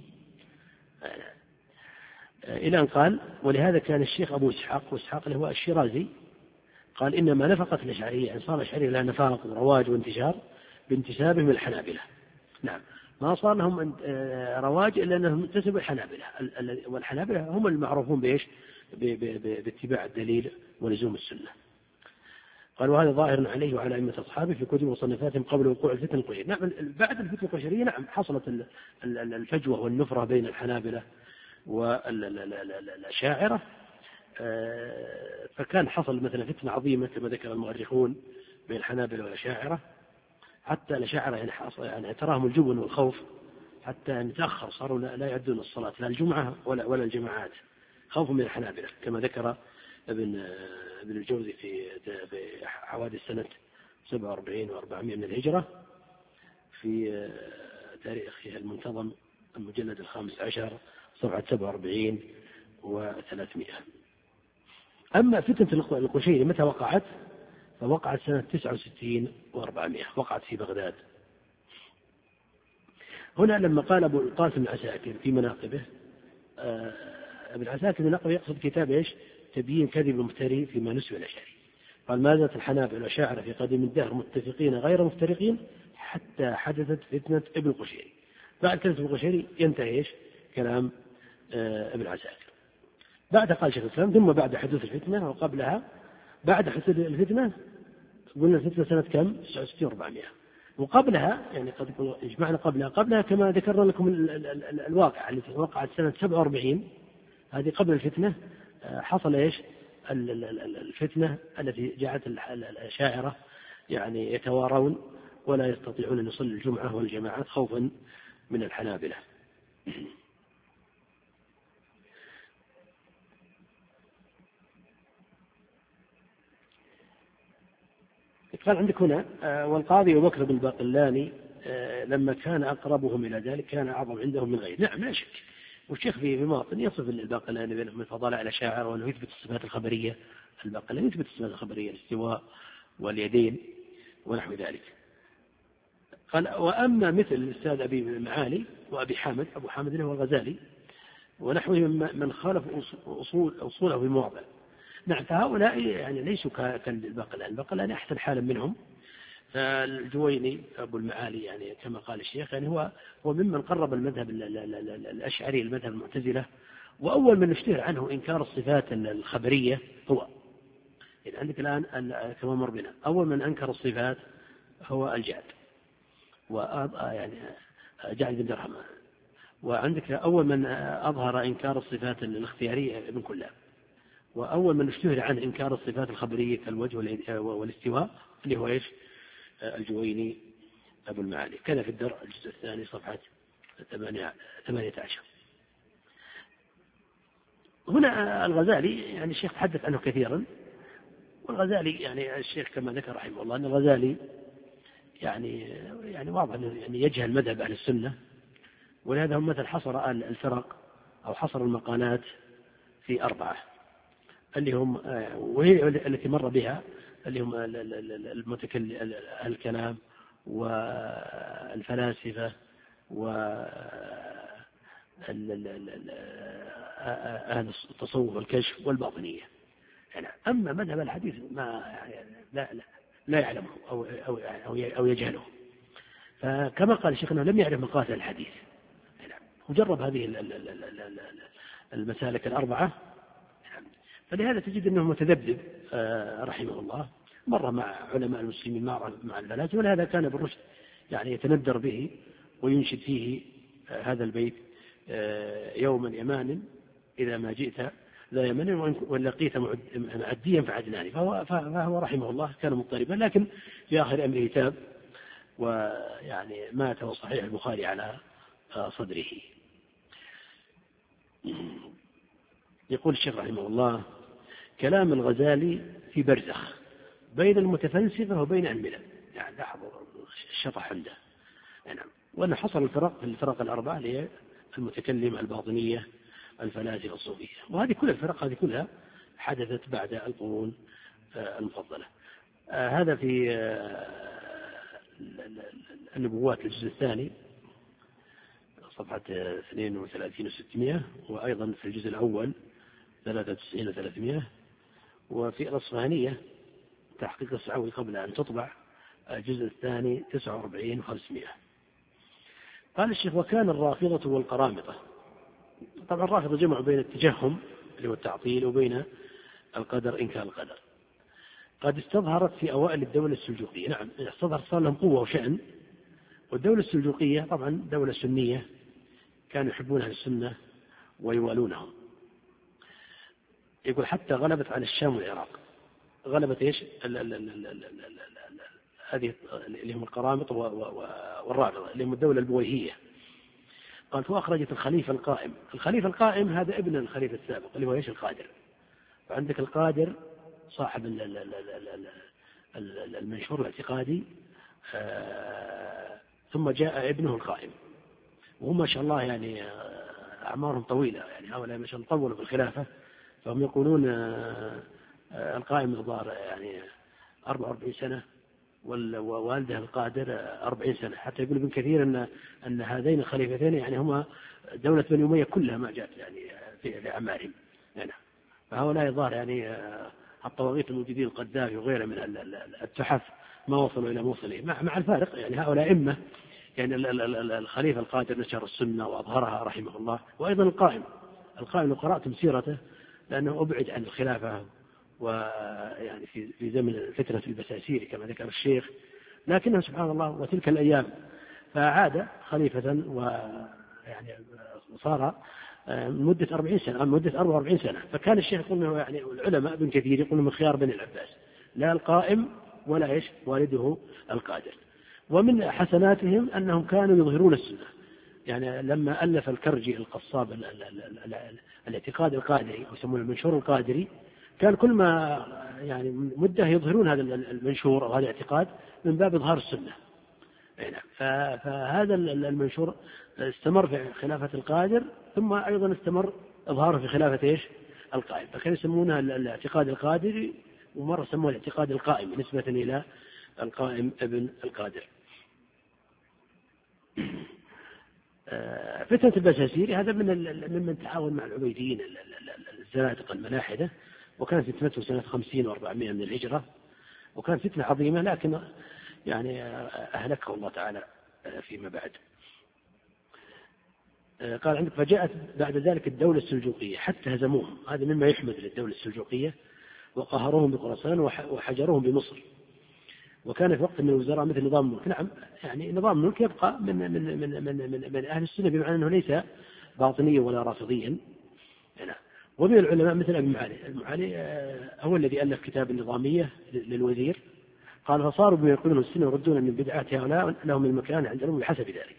إلى أن قال ولهذا كان الشيخ أبو إسحاق وإسحاق اللي هو الشيرازي قال إنما نفقت الأشعرية، يعني صار الأشعرية لها نفاق ورواج وانتشار بانتسابهم الحنابلة. نعم، ما صار لهم رواج إلا أنهم انتسبوا الحنابلة، والحنابلة هم المعروفون بإيش باتباع الدليل ولزوم السنة. قال وهذا ظاهر عليه وعلى أئمة أصحابه في كتب وصنفاتهم قبل وقوع الفتن القشرية. نعم، بعد الفتن القشرية نعم حصلت الفجوة والنفرة بين الحنابلة والأشاعرة، فكان حصل مثلا فتنة عظيمة كما ذكر المؤرخون بين الحنابلة والأشاعرة، حتى الأشاعرة يعني, يعني اعتراهم الجبن والخوف حتى أن تأخر صاروا لا يعدون الصلاة لا الجمعة ولا, ولا الجماعات خوفا من الحنابلة، كما ذكر ابن ابن الجوزي في حوادث سنة سبعة وأربعين وأربعمائة من الهجرة في تاريخه المنتظم المجلد الخامس عشر صفحة سبعة وأربعين وثلاثمائة. أما فتنة القشيري متى وقعت؟ فوقعت سنة تسعة وستين وأربعمائة، وقعت في بغداد. هنا لما قال أبو القاسم العساكر في مناقبه، ابن عساكر مناقبه يقصد كتاب إيش؟ تبيين كذب المفتري فيما نسب الأشعري. قال ما زالت الحنابلة والأشاعرة في قديم الدهر متفقين غير مفترقين حتى حدثت فتنة ابن القشيري. بعد فتنة ابن القشيري ينتهي إيش؟ كلام ابن عساكر. بعد قال شيخ الإسلام ثم بعد حدوث الفتنة وقبلها. بعد حدوث الفتنة قلنا الفتنة سنة كم؟ تسعة وستين وأربعمائة. وقبلها يعني قد يكون إجمعنا قبلها قبلها كما ذكرنا لكم ال ال ال الواقع التي وقعت سنة سبعة وأربعين، هذه قبل الفتنة. حصل إيش الفتنة التي جعلت الأشاعرة يعني يتوارون ولا يستطيعون أن يصلوا الجمعة والجماعات خوفا من الحنابلة. قال عندك هنا والقاضي أبو بكر بن الباقلاني لما كان أقربهم إلى ذلك كان أعظم عندهم من غيره. نعم لا شك. والشيخ في مواطن يصف الباقلاني بينهم من فضائل الأشاعرة وأنه يثبت الصفات الخبرية. الباقلاني يثبت الصفات الخبرية الاستواء واليدين ونحو ذلك. قال وأما مثل الأستاذ أبي معالي وأبي حامد أبو حامد هو الغزالي ونحوه من خالف أصول أصوله في مواضع. نعم فهؤلاء يعني ليسوا كالباقلاني. الباقلاني أحسن حالا منهم. الجويني أبو المعالي يعني كما قال الشيخ يعني هو هو ممن قرب المذهب الأشعري المذهب المعتزلة، وأول من اشتهر عنه إنكار الصفات الخبرية هو يعني عندك الآن كما مر بنا أول من أنكر الصفات هو الجعد ويعني جعد بن درهم، وعندك أول من أظهر إنكار الصفات الاختيارية ابن كلاب، وأول من اشتهر عنه إنكار الصفات الخبرية كالوجه والاستواء اللي هو إيش الجويني أبو المعالي. كان في الدرء الجزء الثاني صفحة ثمانية عشر. هنا الغزالي يعني الشيخ تحدث عنه كثيرا، والغزالي يعني الشيخ كما ذكر رحمه الله أن الغزالي يعني يعني واضح أنه يعني يجهل مذهب أهل السنة، ولهذا هم مثل حصر الفرق أو حصر المقالات في أربعة اللي هم وهي التي مر بها اللي هم المتكلم الكلام والفلاسفة وأهل التصوف والكشف والباطنية. يعني أما مذهب الحديث ما لا لا لا يعلمه أو أو أو يجهله. فكما قال الشيخ أنه لم يعرف مقاصد الحديث، وجرب هذه المسالك الأربعة، فلهذا تجد أنه متذبذب رحمه الله، مر مع علماء المسلمين مع الفلاسفة، ولهذا كان بالرشد يعني يتندر به وينشد فيه هذا البيت يوما يمان إذا ما جئت لا يمن وإن لقيت معديا فعدناني. فهو, فهو رحمه الله كان مضطربا، لكن في آخر أمره تاب ويعني مات وصحيح البخاري على صدره. يقول الشيخ رحمه الله كلام الغزالي في برزخ بين المتفلسفة وبين الملل، يعني لاحظوا الشطح عنده يعني، وأن حصل الفرق في الفرق الأربعة اللي هي المتكلم الباطنية الفلاسفة الصوفية، وهذه كل الفرق هذه كلها حدثت بعد القرون المفضلة. هذا في النبوات الجزء الثاني صفحة اثنين وثلاثين وستمائة، وأيضا في الجزء الأول ثلاثة وتسعين وثلاثمائة، وفي الأصفهانية تحقيق السعوي قبل أن تطبع الجزء الثاني تسعة وأربعين وخمسمائة. قال الشيخ وكان الرافضة والقرامطة، طبعا الرافضة جمعوا بين التجهم اللي هو التعطيل وبين القدر إنكار القدر، قد استظهرت في أوائل الدولة السلجوقية. نعم استظهرت، صار لهم قوة وشأن. والدولة السلجوقية طبعا دولة سنية كانوا يحبون أهل السنة ويوالونهم. يقول حتى غلبت على الشام والعراق. غلبت إيش هذه اللي هم القرامط والرافضة اللي هم الدولة البويهية. قال فأخرجت الخليفة القائم. الخليفة القائم هذا ابن الخليفة السابق اللي هو إيش القادر. فعندك القادر صاحب المنشور الاعتقادي، ثم جاء ابنه القائم، وهم ما شاء الله يعني أعمارهم طويلة، يعني هؤلاء ما شاء الله طولوا في الخلافة. فهم يقولون القائم مقدار يعني أربع وأربعين سنة ووالده القادر أربعين سنة، حتى يقول ابن كثير أن أن هذين الخليفتين يعني هما دولة بني أمية كلها ما جاءت يعني في أعمارهم يعني. فهؤلاء الظاهر يعني الطواغيت الموجودين القذافي وغيره من التحف ما وصلوا إلى موصله، مع الفارق يعني هؤلاء إمة يعني الخليفة القادر نشر السنة وأظهرها رحمه الله. وأيضا القائم القائم لو قرأتم سيرته لأنه أبعد عن الخلافة ويعني في في زمن فترة البساسير كما ذكر الشيخ، لكنه سبحان الله وتلك الأيام فعاد خليفة ويعني صار مدة أربعين سنة مدة أربعة وأربعين سنة. فكان الشيخ يقول إنه يعني العلماء ابن كثير يقول من خيار بني العباس لا القائم ولا إيش والده القادر. ومن حسناتهم أنهم كانوا يظهرون السنة، يعني لما ألف الكرجي القصاب ال ال ال ال ال الاعتقاد القادري ويسمونه المنشور القادري، كان كل ما يعني مدة يظهرون هذا المنشور أو هذا الاعتقاد من باب إظهار السنة. فهذا المنشور استمر في خلافة القادر، ثم أيضا استمر إظهاره في خلافة إيش القائم، فكانوا يسمونها الاعتقاد القادري، ومرة سموه الاعتقاد القائم نسبة إلى القائم ابن القادر. فتنة البساسيري هذا من ممن تعاون مع العبيديين الزنادقة الملاحدة، وكانت فتنته سنة خمسين وأربعمائة من الهجرة، وكانت فتنة عظيمة، لكن يعني أهلكه الله تعالى فيما بعد. قال عندك فجاءت بعد ذلك الدولة السلجوقية حتى هزموهم، هذا مما يحمد للدولة السلجوقية، وقهروهم بخراسان وحجروهم بمصر. وكان في وقت من الوزراء مثل نظام الملك، نعم يعني نظام الملك يبقى من من من من من, من أهل السنة، بمعنى أنه ليس باطنيا ولا رافضيا. ومن العلماء مثل ابن معالي، المعالي هو الذي ألف كتاب النظامية للوزير، قال فصاروا بما يقولون السنة يردون من بدعات هؤلاء لهم المكان عندهم بحسب ذلك.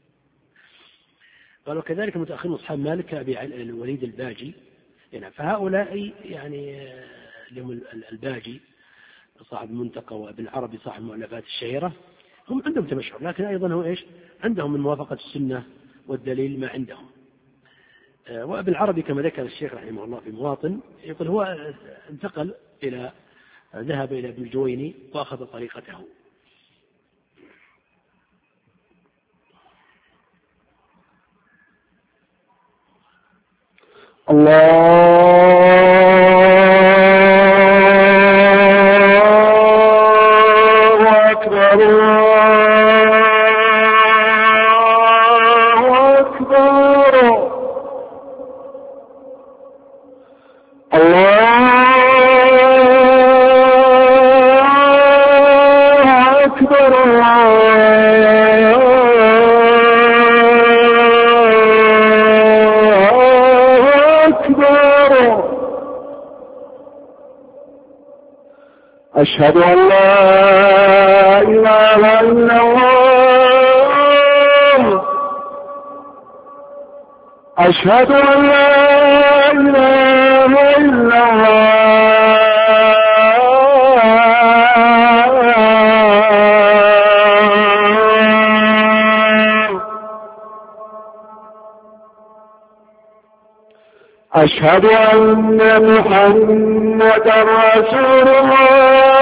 قال وكذلك متأخرون أصحاب مالك كأبي الوليد الباجي، فهؤلاء يعني لهم الباجي صاحب المنتقى وابن عربي صاحب المؤلفات الشهيرة، هم عندهم تمشعر، لكن أيضا هو إيش عندهم من موافقة السنة والدليل ما عندهم. وابن عربي كما ذكر الشيخ رحمه الله في مواطن يقول هو انتقل إلى ذهب إلى ابن الجويني وأخذ طريقته. الله أكبر الله أكبر الله أكبر أشهد أن لا إله إلا الله أشهد أن لا إله إلا الله أشهد أن محمدا رسول الله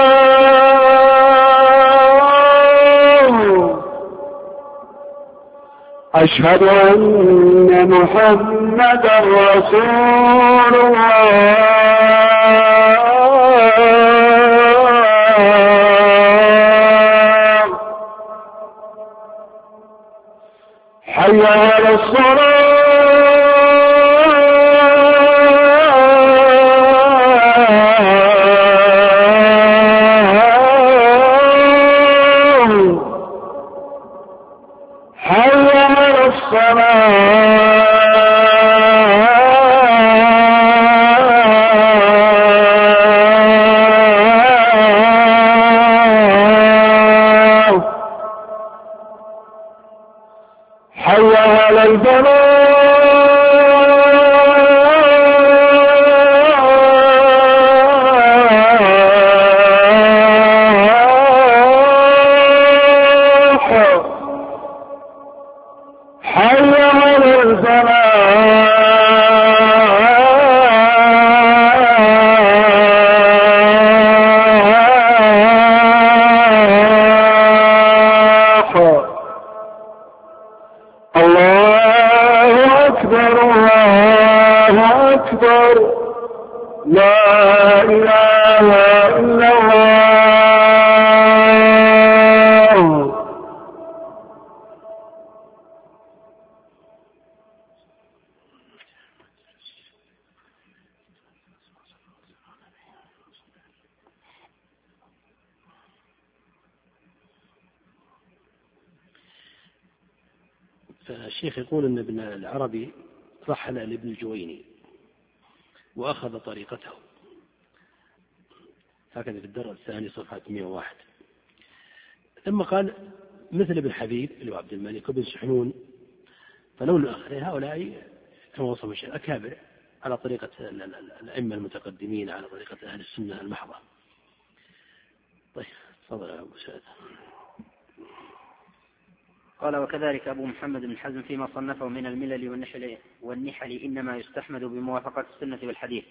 أشهد أن محمدا رسول الله حي على الصلاة حي على الفلاح حي على الفلاح. الله أكبر الله أكبر لا إله إلا الله. فالشيخ يقول أن ابن العربي رحل لابن الجويني وأخذ طريقته، هكذا في الدرس الثاني صفحة مئة وواحد. ثم قال مثل ابن حبيب اللي هو عبد الملك وابن سحنون فلون آخر، هؤلاء كما وصف الشيخ أكابر على طريقة الأئمة المتقدمين، على طريقة أهل السنة المحضة. طيب تفضل يا أبو سعد. قال وكذلك أبو محمد بن حزم فيما صنفه من الملل والنحل, والنحل إنما يستحمد بموافقة السنة والحديث،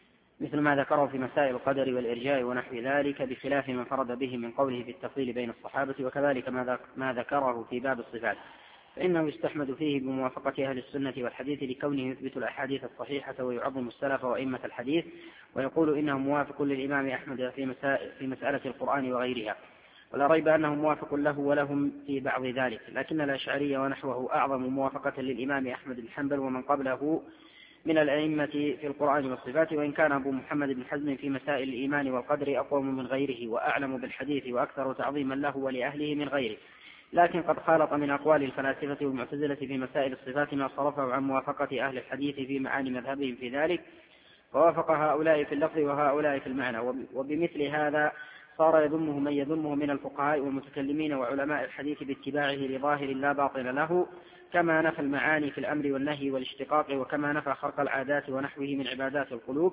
مثل ما ذكره في مسائل القدر والإرجاء ونحو ذلك، بخلاف من فرد به من قوله في التفضيل بين الصحابة، وكذلك ما ذكره في باب الصفات، فإنه يستحمد فيه بموافقة أهل السنة والحديث لكونه يثبت الأحاديث الصحيحة ويعظم السلف وأئمة الحديث، ويقول إنه موافق للإمام أحمد في, في مسألة القرآن وغيرها، ولا ريب أنه موافق له ولهم في بعض ذلك، لكن الأشعري ونحوه أعظم موافقة للإمام أحمد بن حنبل ومن قبله من الأئمة في القرآن والصفات، وإن كان أبو محمد بن حزم في مسائل الإيمان والقدر أقوم من غيره وأعلم بالحديث وأكثر تعظيما له ولأهله من غيره، لكن قد خالط من أقوال الفلاسفة والمعتزلة في مسائل الصفات ما صرفه عن موافقة أهل الحديث في معاني مذهبهم في ذلك، فوافق هؤلاء في اللفظ وهؤلاء في المعنى، وبمثل هذا صار يذمه من يذمه من الفقهاء والمتكلمين وعلماء الحديث باتباعه لظاهر لا باطن له، كما نفى المعاني في الأمر والنهي والاشتقاق، وكما نفى خرق العادات ونحوه من عبادات القلوب،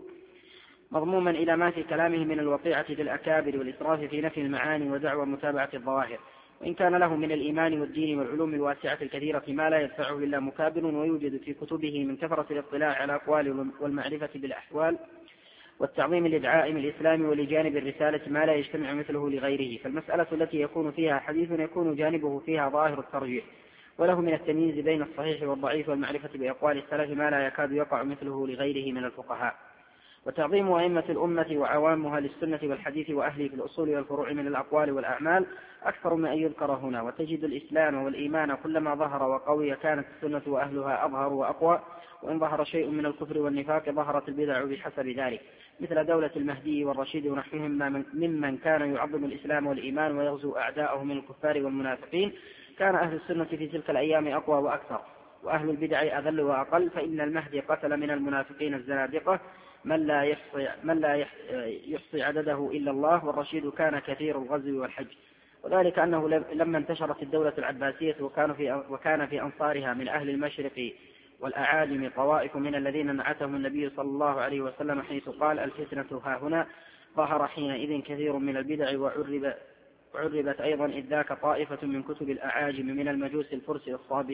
مضموما إلى ما في كلامه من الوقيعة في الأكابر والإسراف في نفي المعاني ودعوى متابعة الظواهر، وإن كان له من الإيمان والدين والعلوم الواسعة الكثيرة ما لا يدفعه إلا مكابر، ويوجد في كتبه من كثرة الاطلاع على الأقوال والمعرفة بالأحوال والتعظيم لدعائم الإسلام ولجانب الرسالة ما لا يجتمع مثله لغيره، فالمسألة التي يكون فيها حديث يكون جانبه فيها ظاهر الترجيح، وله من التمييز بين الصحيح والضعيف والمعرفة بأقوال السلف ما لا يكاد يقع مثله لغيره من الفقهاء، وتعظيم أئمة الأمة وعوامها للسنة والحديث وأهله في الأصول والفروع من الأقوال والأعمال أكثر من أن يذكر هنا، وتجد الإسلام والإيمان كلما ظهر وقوي كانت السنة وأهلها أظهر وأقوى، وإن ظهر شيء من الكفر والنفاق ظهرت البدع بحسب ذلك، مثل دولة المهدي والرشيد ونحوهم ممن كان يعظم الإسلام والإيمان ويغزو أعداءه من الكفار والمنافقين، كان أهل السنة في تلك الأيام أقوى وأكثر، وأهل البدع أذل وأقل، فإن المهدي قتل من المنافقين الزنادقة من لا يحصي, من لا يحصي عدده إلا الله، والرشيد كان كثير الغزو والحج، وذلك أنه لما انتشرت الدولة العباسية وكان في, وكان في أنصارها من أهل المشرق والأعاجم طوائف من الذين نعتهم النبي صلى الله عليه وسلم حيث قال الفتنة ها هنا، ظهر حينئذ كثير من البدع، وعرب وعربت أيضا إذ ذاك طائفة من كتب الأعاجم من المجوس الفرس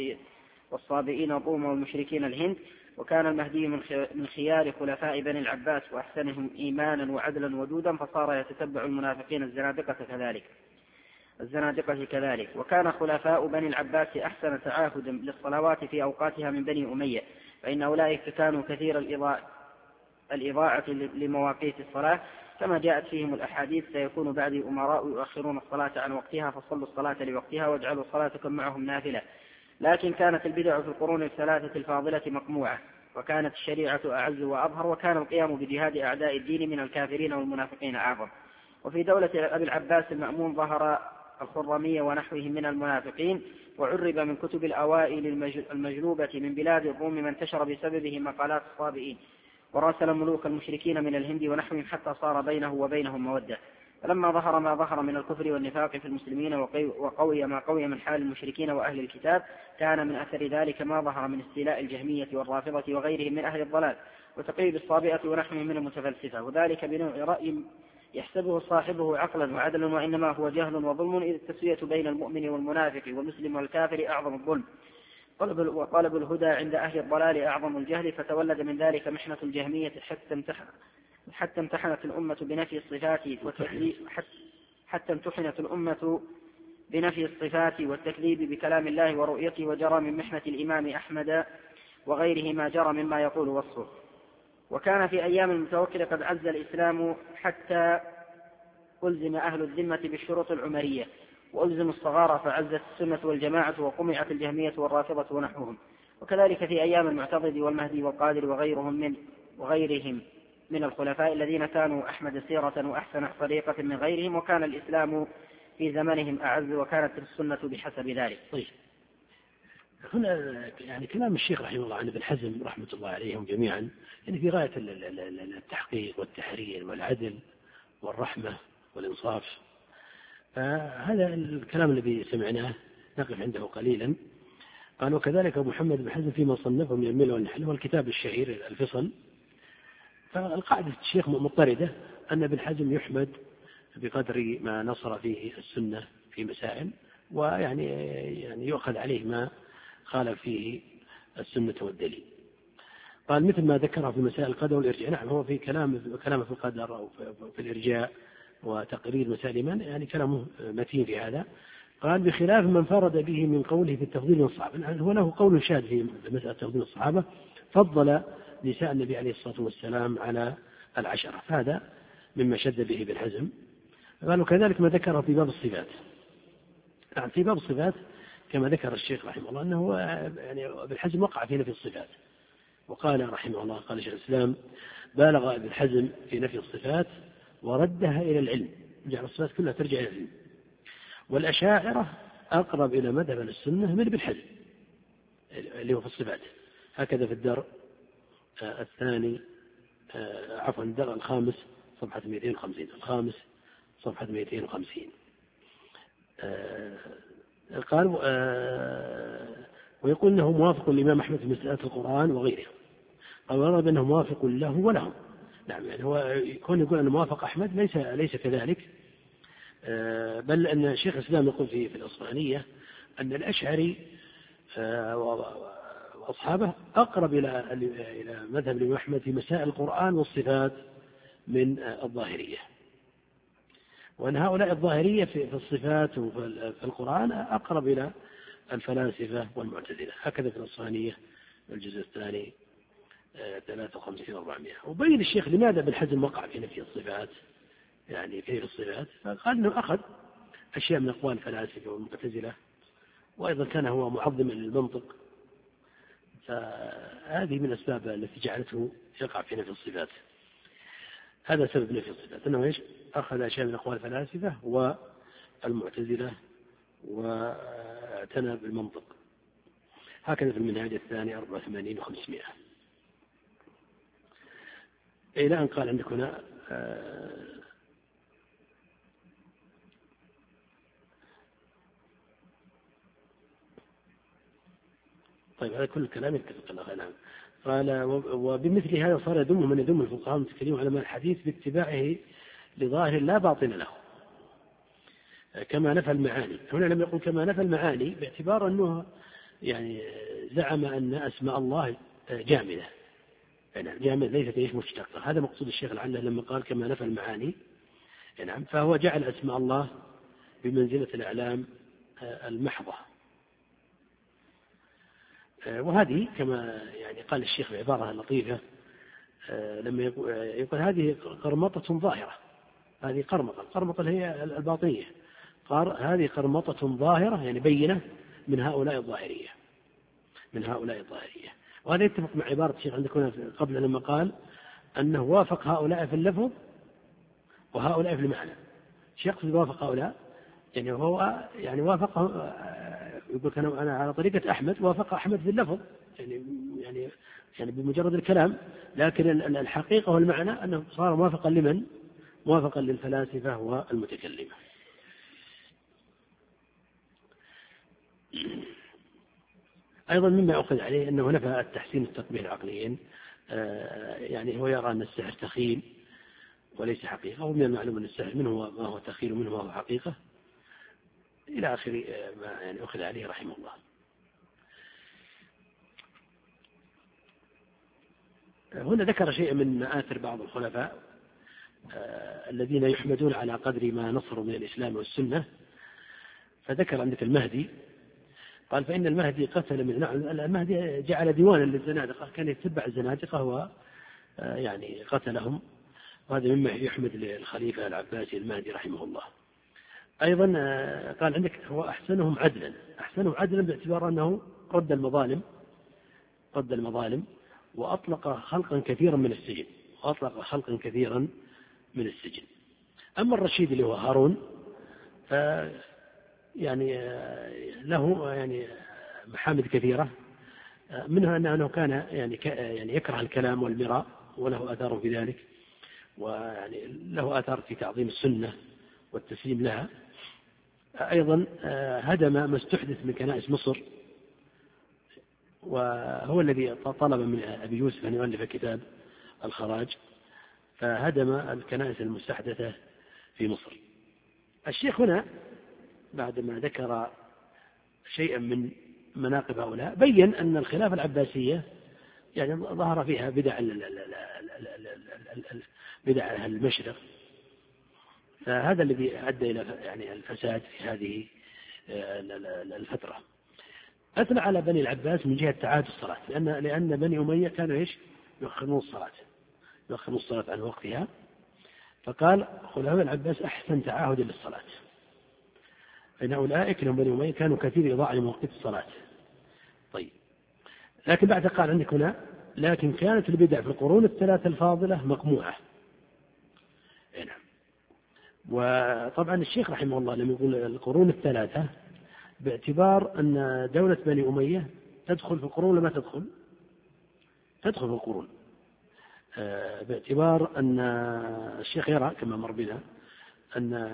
والصابئين طوم والمشركين الهند، وكان المهدي من خيار خلفاء بني العباس وأحسنهم إيمانا وعدلا وجودا، فصار يتتبع المنافقين الزنادقة كذلك الزنادقة كذلك وكان خلفاء بني العباس أحسن تعاهد للصلوات في أوقاتها من بني أمية، فإن أولئك كانوا كثير الإضاعة لمواقيت الصلاة، كما جاءت فيهم الأحاديث سيكون بعد أمراء يؤخرون الصلاة عن وقتها فصلوا الصلاة لوقتها واجعلوا صلاتكم معهم نافلة، لكن كانت البدع في القرون الثلاثة الفاضلة مقموعة، وكانت الشريعة أعز وأظهر، وكان القيام بجهاد أعداء الدين من الكافرين والمنافقين أعظم. وفي دولة أبي العباس المأمون ظهر الخرمية ونحوهم من المنافقين، وعرب من كتب الأوائل المجلوبة من بلاد الروم من انتشر بسببه مقالات الصابئين، وراسل ملوك المشركين من الهند ونحوهم حتى صار بينه وبينهم مودة. فلما ظهر ما ظهر من الكفر والنفاق في المسلمين وقوي ما قوي من حال المشركين وأهل الكتاب، كان من أثر ذلك ما ظهر من استيلاء الجهمية والرافضة وغيرهم من أهل الضلال، وتقييد الصابئة ونحوهم من المتفلسفة، وذلك بنوع رأي يحسبه صاحبه عقلا وعدلا، وإنما هو جهل وظلم، إذ التسوية بين المؤمن والمنافق والمسلم والكافر أعظم الظلم، وطلب الهدى عند أهل الضلال أعظم الجهل، فتولد من ذلك محنة الجهمية حتى امتحن حتى امتحنت الأمة بنفي الصفات والتكذيب حتى امتحنت الأمة بنفي الصفات والتكذيب بكلام الله ورؤيته، وجرى من محنة الإمام أحمد وغيره ما جرى مما يقول وصفه. وكان في أيام المتوكل قد عز الإسلام حتى ألزم أهل الذمة بالشروط العمرية، وألزم الصغار فعزت السنة والجماعة، وقمعت الجهمية والرافضة ونحوهم. وكذلك في أيام المعتضد والمهدي والقادر وغيرهم من وغيرهم من الخلفاء الذين كانوا أحمد سيرة وأحسن طريقة من غيرهم، وكان الإسلام في زمنهم أعز، وكانت السنة بحسب ذلك. طيب. هنا يعني كلام الشيخ رحمه الله عن ابن حزم رحمة الله عليهم جميعا يعني في غاية التحقيق والتحرير والعدل والرحمة والإنصاف. فهذا الكلام الذي سمعناه نقف عنده قليلا. قال وكذلك أبو محمد بن حزم فيما صنفه من الملة والنحل والكتاب الشهير الفصل. فالقاعدة الشيخ مضطردة أن ابن حزم يحمد بقدر ما نصر فيه السنة في مسائل، ويعني يعني يؤخذ عليه ما خالف فيه السنة والدليل. قال مثل ما ذكره في مسائل القدر والإرجاء. نعم هو في كلام كلامه في القدر أو في الإرجاء وتقرير مسائل الإيمان يعني كلامه متين في هذا. قال بخلاف من فرد به من قوله في التفضيل من الصحابة. هو له قول شاذ في مسألة تفضيل الصحابة، فضل نساء النبي عليه الصلاة والسلام على العشرة، هذا مما شد به ابن حزم. قال وكذلك ما ذكره في باب الصفات. يعني في باب الصفات كما ذكر الشيخ رحمه الله أنه يعني ابن حزم وقع في نفي الصفات، وقال رحمه الله قال شيخ الإسلام بالغ ابن حزم في نفي الصفات وردها إلى العلم، جعل الصفات كلها ترجع إلى العلم. والأشاعرة أقرب إلى مذهب السنة من ابن حزم اللي هو في الصفات. هكذا في الدر الثاني عفوا الدر الخامس صفحة مئتين وخمسين، الخامس صفحة مئتين وخمسين. قال ويقول أنه موافق للإمام أحمد في مسألة القرآن وغيره. قال ويرى بأنه موافق له ولهم. نعم يعني هو يكون يقول أنه موافق أحمد ليس ليس كذلك، بل أن الشيخ الإسلام يقول في في الأصفهانية أن الأشعري وأصحابه أقرب إلى إلى مذهب الإمام أحمد في مسائل القرآن والصفات من الظاهرية، وأن هؤلاء الظاهرية في الصفات وفي القرآن أقرب إلى الفلاسفة والمعتزلة. هكذا في الأصفهانية الجزء الثاني ثلاثة وخمسين أربعمائة. وبين الشيخ لماذا ابن حزم وقع في نفي الصفات يعني في الصفات، فقال أنه أخذ أشياء من أقوال الفلاسفة والمعتزلة، وأيضا كان هو معظما للمنطق، فهذه من الأسباب التي جعلته يقع في نفي الصفات. هذا سبب نفي الصفات أنه إيش أخذ أشياء من أقوال الفلاسفة والمعتزلة واعتنى بالمنطق. هكذا في المنهاج الثاني أربعة وثمانين وخمسمائة، إلى أن قال عندك هنا طيب هذا كل الكلام يتفق الله. نعم قال وبمثل هذا صار يذم من يذم الفقهاء المتكلمون على الحديث باتباعه لظاهر لا باطن له كما نفى المعاني. هنا لم يقل كما نفى المعاني باعتبار أنه يعني زعم أن أسماء الله جامدة، يعني جامدة ليست ايش مشتقة. هذا مقصود الشيخ العلة لما قال كما نفى المعاني. نعم فهو جعل أسماء الله بمنزلة الأعلام المحضة، وهذه كما يعني قال الشيخ بعبارة لطيفة لما يقول هذه قرمطة ظاهرة، هذه قرمطة، القرمطة هي الباطنية، قال هذه قرمطة ظاهرة يعني بينة من هؤلاء الظاهرية من هؤلاء الظاهرية. وهذا يتفق مع عبارة الشيخ عندك هنا قبل لما قال أنه وافق هؤلاء في اللفظ وهؤلاء في المعنى. الشيخ وافق هؤلاء يعني هو يعني وافق يقول كان أنا على طريقة أحمد، وافق أحمد في اللفظ يعني يعني يعني بمجرد الكلام، لكن الحقيقة والمعنى أنه صار موافقا لمن؟ موافقا للفلاسفة والمتكلمة. أيضا مما أخذ عليه أنه نفى التحسين التطبيق العقليين، يعني هو يرى أن السحر تخيل وليس حقيقة، ومن المعلوم أن السحر منه ما هو تخيل ومنه ما هو حقيقة إلى آخر ما يعني أخذ عليه رحمه الله. هنا ذكر شيء من مآثر بعض الخلفاء الذين يحمدون على قدر ما نصروا من الإسلام والسنة. فذكر عندك المهدي، قال فإن المهدي قتل من نعم المهدي جعل ديوانا للزنادقة، كان يتبع الزنادقة و يعني قتلهم، وهذا مما يحمد للخليفة العباسي المهدي رحمه الله. أيضا قال عندك هو أحسنهم عدلا، أحسنهم عدلا باعتبار أنه رد المظالم رد المظالم وأطلق خلقا كثيرا من السجن وأطلق خلقا كثيرا من السجن. أما الرشيد اللي هو هارون ف يعني له يعني محامد كثيرة، منها أنه كان يعني يعني يكره الكلام والمراء وله آثار في ذلك، ويعني له آثار في تعظيم السنة والتسليم لها. أيضا هدم ما استحدث من كنائس مصر، وهو الذي طلب من أبي يوسف أن يؤلف كتاب الخراج، فهدم الكنائس المستحدثة في مصر. الشيخ هنا بعدما ذكر شيئا من مناقب هؤلاء بين أن الخلافة العباسية يعني ظهر فيها بدع بدع المشرق، فهذا الذي أدى إلى يعني الفساد في هذه الفترة. أثنى على بني العباس من جهة تعاهد الصلاة، لأن لأن بني أمية كانوا إيش يؤخرون الصلاة يؤخرون الصلاة عن وقتها، فقال خلفاء العباس أحسن تعاهد للصلاة، فإن أولئك لهم بني أمية كانوا كثير إضاعة لمواقيت الصلاة. طيب، لكن بعد قال عندك هنا لكن كانت البدع في القرون الثلاثة الفاضلة مقموعة. نعم. وطبعا الشيخ رحمه الله لم يقول القرون الثلاثة باعتبار أن دولة بني أمية تدخل في القرون ولا ما تدخل تدخل في القرون، باعتبار أن الشيخ يرى كما مر بنا أن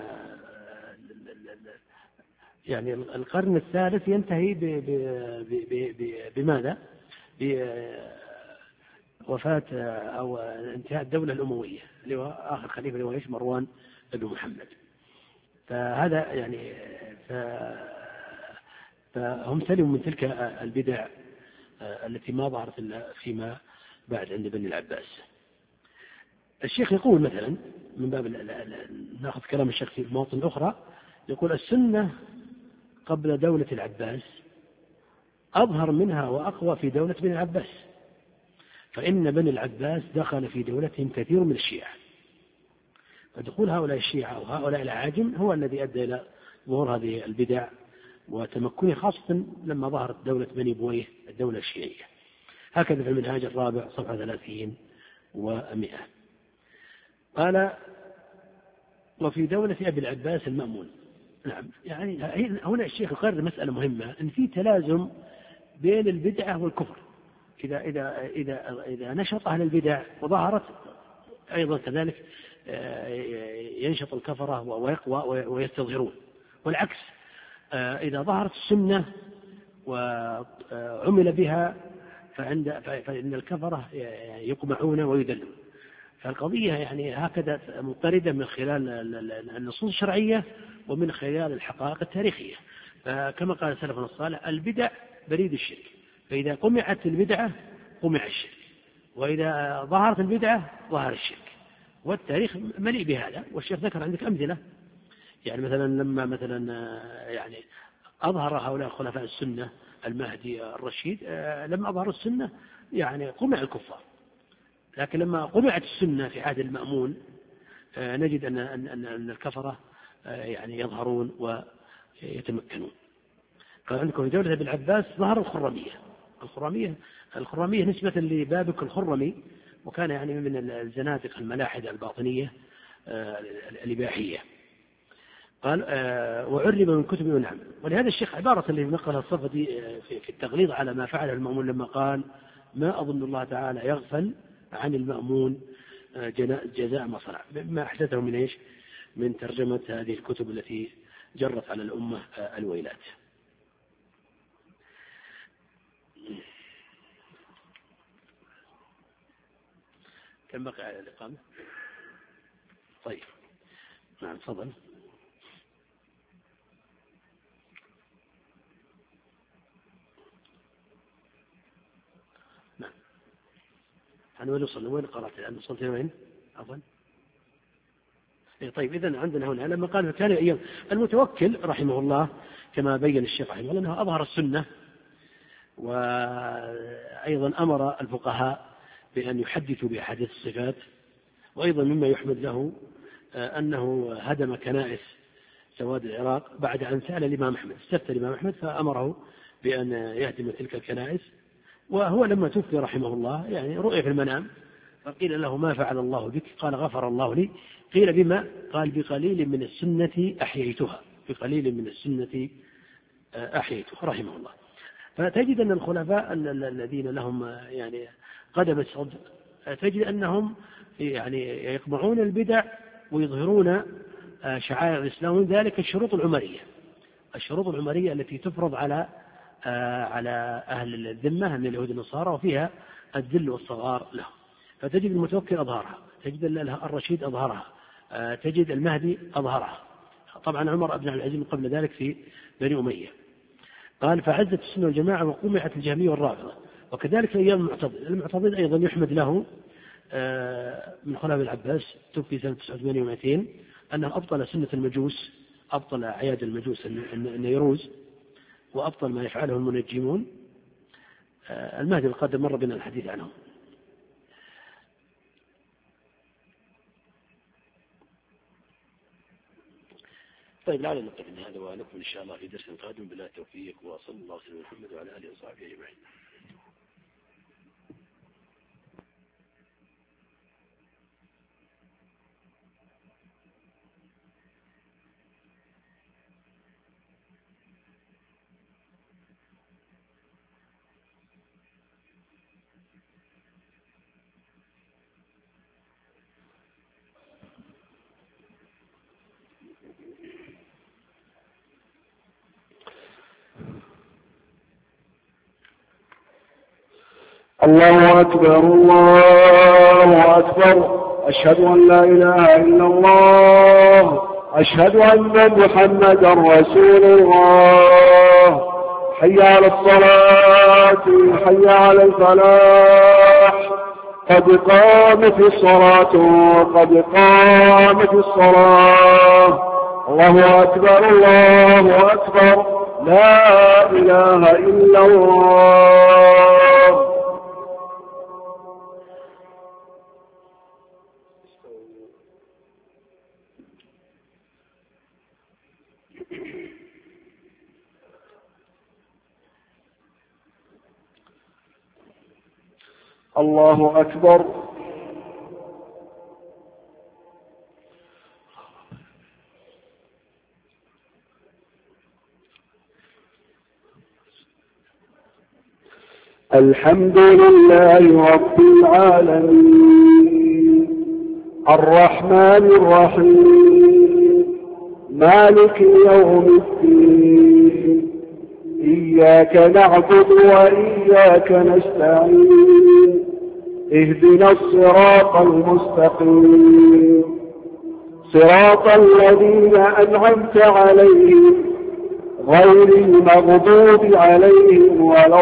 يعني القرن الثالث ينتهي بماذا؟ بوفاة أو انتهاء الدولة الأموية اللي هو آخر خليفة اللي هو إيش مروان بن محمد. فهذا يعني فهم سلموا من تلك البدع التي ما ظهرت إلا فيما بعد عند بني العباس. الشيخ يقول مثلا من باب نأخذ كلام الشيخ في مواطن أخرى، يقول السنة قبل دولة العباس أظهر منها وأقوى في دولة بني العباس، فإن بني العباس دخل في دولتهم كثير من الشيعة، فدخول هؤلاء الشيعة وهؤلاء العاجم هو الذي أدى إلى ظهور هذه البدع وتمكنه، خاصة لما ظهرت دولة بني بويه الدولة الشيعية. هكذا في المنهاج الرابع صفحة ثلاثين ومئة قال وفي دولة أبي العباس المأمون. نعم، يعني هنا الشيخ يقرر مسألة مهمة، أن في تلازم بين البدعة والكفر. إذا إذا إذا إذا نشط أهل البدع وظهرت أيضا كذلك ينشط الكفرة ويقوى ويستظهرون، والعكس إذا ظهرت السنة وعمل بها فعند فإن الكفرة يقمعون ويذلون. فالقضية يعني هكذا مضطردة من خلال النصوص الشرعية ومن خلال الحقائق التاريخية. فكما قال سلفنا الصالح البدع بريد الشرك، فإذا قمعت البدعة قمع الشرك، وإذا ظهرت البدعة ظهر الشرك، والتاريخ مليء بهذا. والشيخ ذكر عندك أمثلة، يعني مثلا لما مثلا يعني أظهر هؤلاء خلفاء السنة المهدي الرشيد لما أظهروا السنة يعني قمع الكفار، لكن لما قمعت السنة في عهد المأمون نجد أن أن أن الكفرة يعني يظهرون ويتمكنون. قال عندكم في دولة ابن العباس ظهر الخرمية. الخرمية الخرمية نسبة لبابك الخرمي، وكان يعني من الزنادقة الملاحدة الباطنية الإباحية. قال وعرب من كتب ونعم. ولهذا الشيخ عبارة اللي نقلها الصفدي في التغليظ على ما فعله المأمون لما قال ما أظن الله تعالى يغفل عن المأمون جزاء ما صنع، ما أحدثه من إيش من ترجمة هذه الكتب التي جرت على الأمة الويلات. كم بقي على الإقامة؟ طيب نعم تفضل. نعم أنا وين وصلنا؟ وين قرأت الآن؟ وصلت وين؟ عفوا. طيب إذن عندنا هنا لما قال كان أيام المتوكل رحمه الله كما بين الشيخ رحمه الله أنه أظهر السنة، وأيضا أمر الفقهاء بأن يحدثوا بأحاديث الصفات، وأيضا مما يحمد له أنه هدم كنائس سواد العراق بعد أن سأل الإمام أحمد، استفتى الإمام أحمد فأمره بأن يهدم تلك الكنائس. وهو لما توفي رحمه الله يعني رؤية في المنام فقيل له ما فعل الله بك؟ قال غفر الله لي. قيل بما؟ قال بقليل من السنة أحييتها، بقليل من السنة أحييتها رحمه الله. فتجد أن الخلفاء الذين لهم يعني قدم الصدر تجد أنهم يعني يقمعون البدع ويظهرون شعائر الإسلام، ومن ذلك الشروط العمرية الشروط العمرية التي تفرض على على أهل الذمة من اليهود والنصارى، وفيها الذل والصغار لهم. فتجد المتوكل أظهرها، تجد الرشيد أظهرها، تجد المهدي أظهرها. طبعا عمر بن عبد العزيز قبل ذلك في بني أمية. قال فعزت السنة والجماعة وقمعت الجهمية والرافضة. وكذلك أيام المعتضد المعتضد أيضا يحمد له من خلافة العباس، توفي سنة تسعة وثمانين ومئتين، أنه أبطل سنة المجوس، أبطل أعياد المجوس النيروز، وأبطل ما يفعله المنجمون. المهدي القادم مر بنا الحديث عنه. طيب لعلنا نقف هذا ونكمل إن شاء الله في درس قادم بلا توفيق، وصلى الله وسلم على محمد وعلى آله وصحبه أجمعين. الله أكبر الله أكبر، أشهد أن لا إله إلا الله، أشهد أن محمدا رسول الله. حي على الصلاة حي على الفلاح، قد قامت الصلاة قد قامت الصلاة. الله أكبر الله أكبر، لا إله إلا الله. الله أكبر. الحمد لله رب العالمين، الرحمن الرحيم، مالك يوم الدين، إياك نعبد وإياك نستعين، اهدنا الصراط المستقيم، صراط الذين أنعمت عليهم غير المغضوب عليهم ولا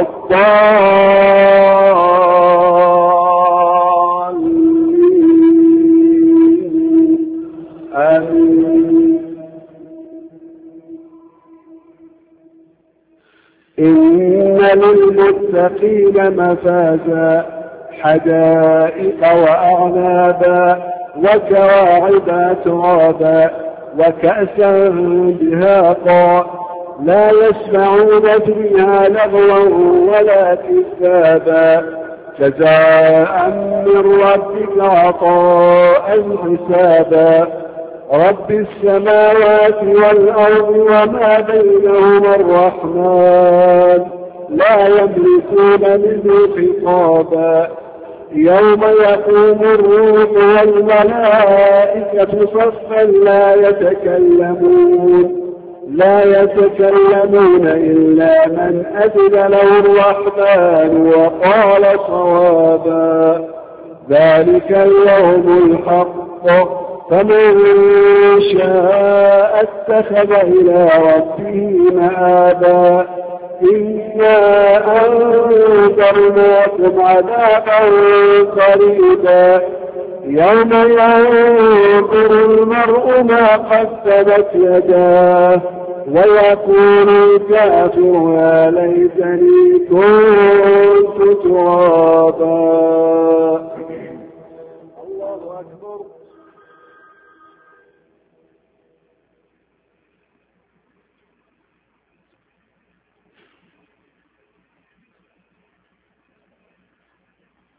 الضالين. آمين. إن للمتقين مفازا، حدائق وأعنابا، وكواعب أترابا، وكأسا دهاقا، لا يسمعون فيها لغوا ولا كذابا، جزاء من ربك عطاء حسابا. رب السماوات والأرض وما بينهما الرحمن، لا يملكون منه خطابا. يوم يقوم الروح والملائكة صفا لا يتكلمون لا يتكلمون إلا من أذن له الرحمن وقال صوابا. ذلك اليوم الحق، فمن شاء اتخذ إلى ربه مآبا. إنا أنذرناكم عذابا قريبا، يوم ينظر المرء ما قدمت يداه ويقول الكافر يا ليتني كنت ترابا. الله أكبر.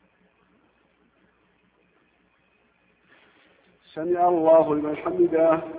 سمع الله لمن حمده.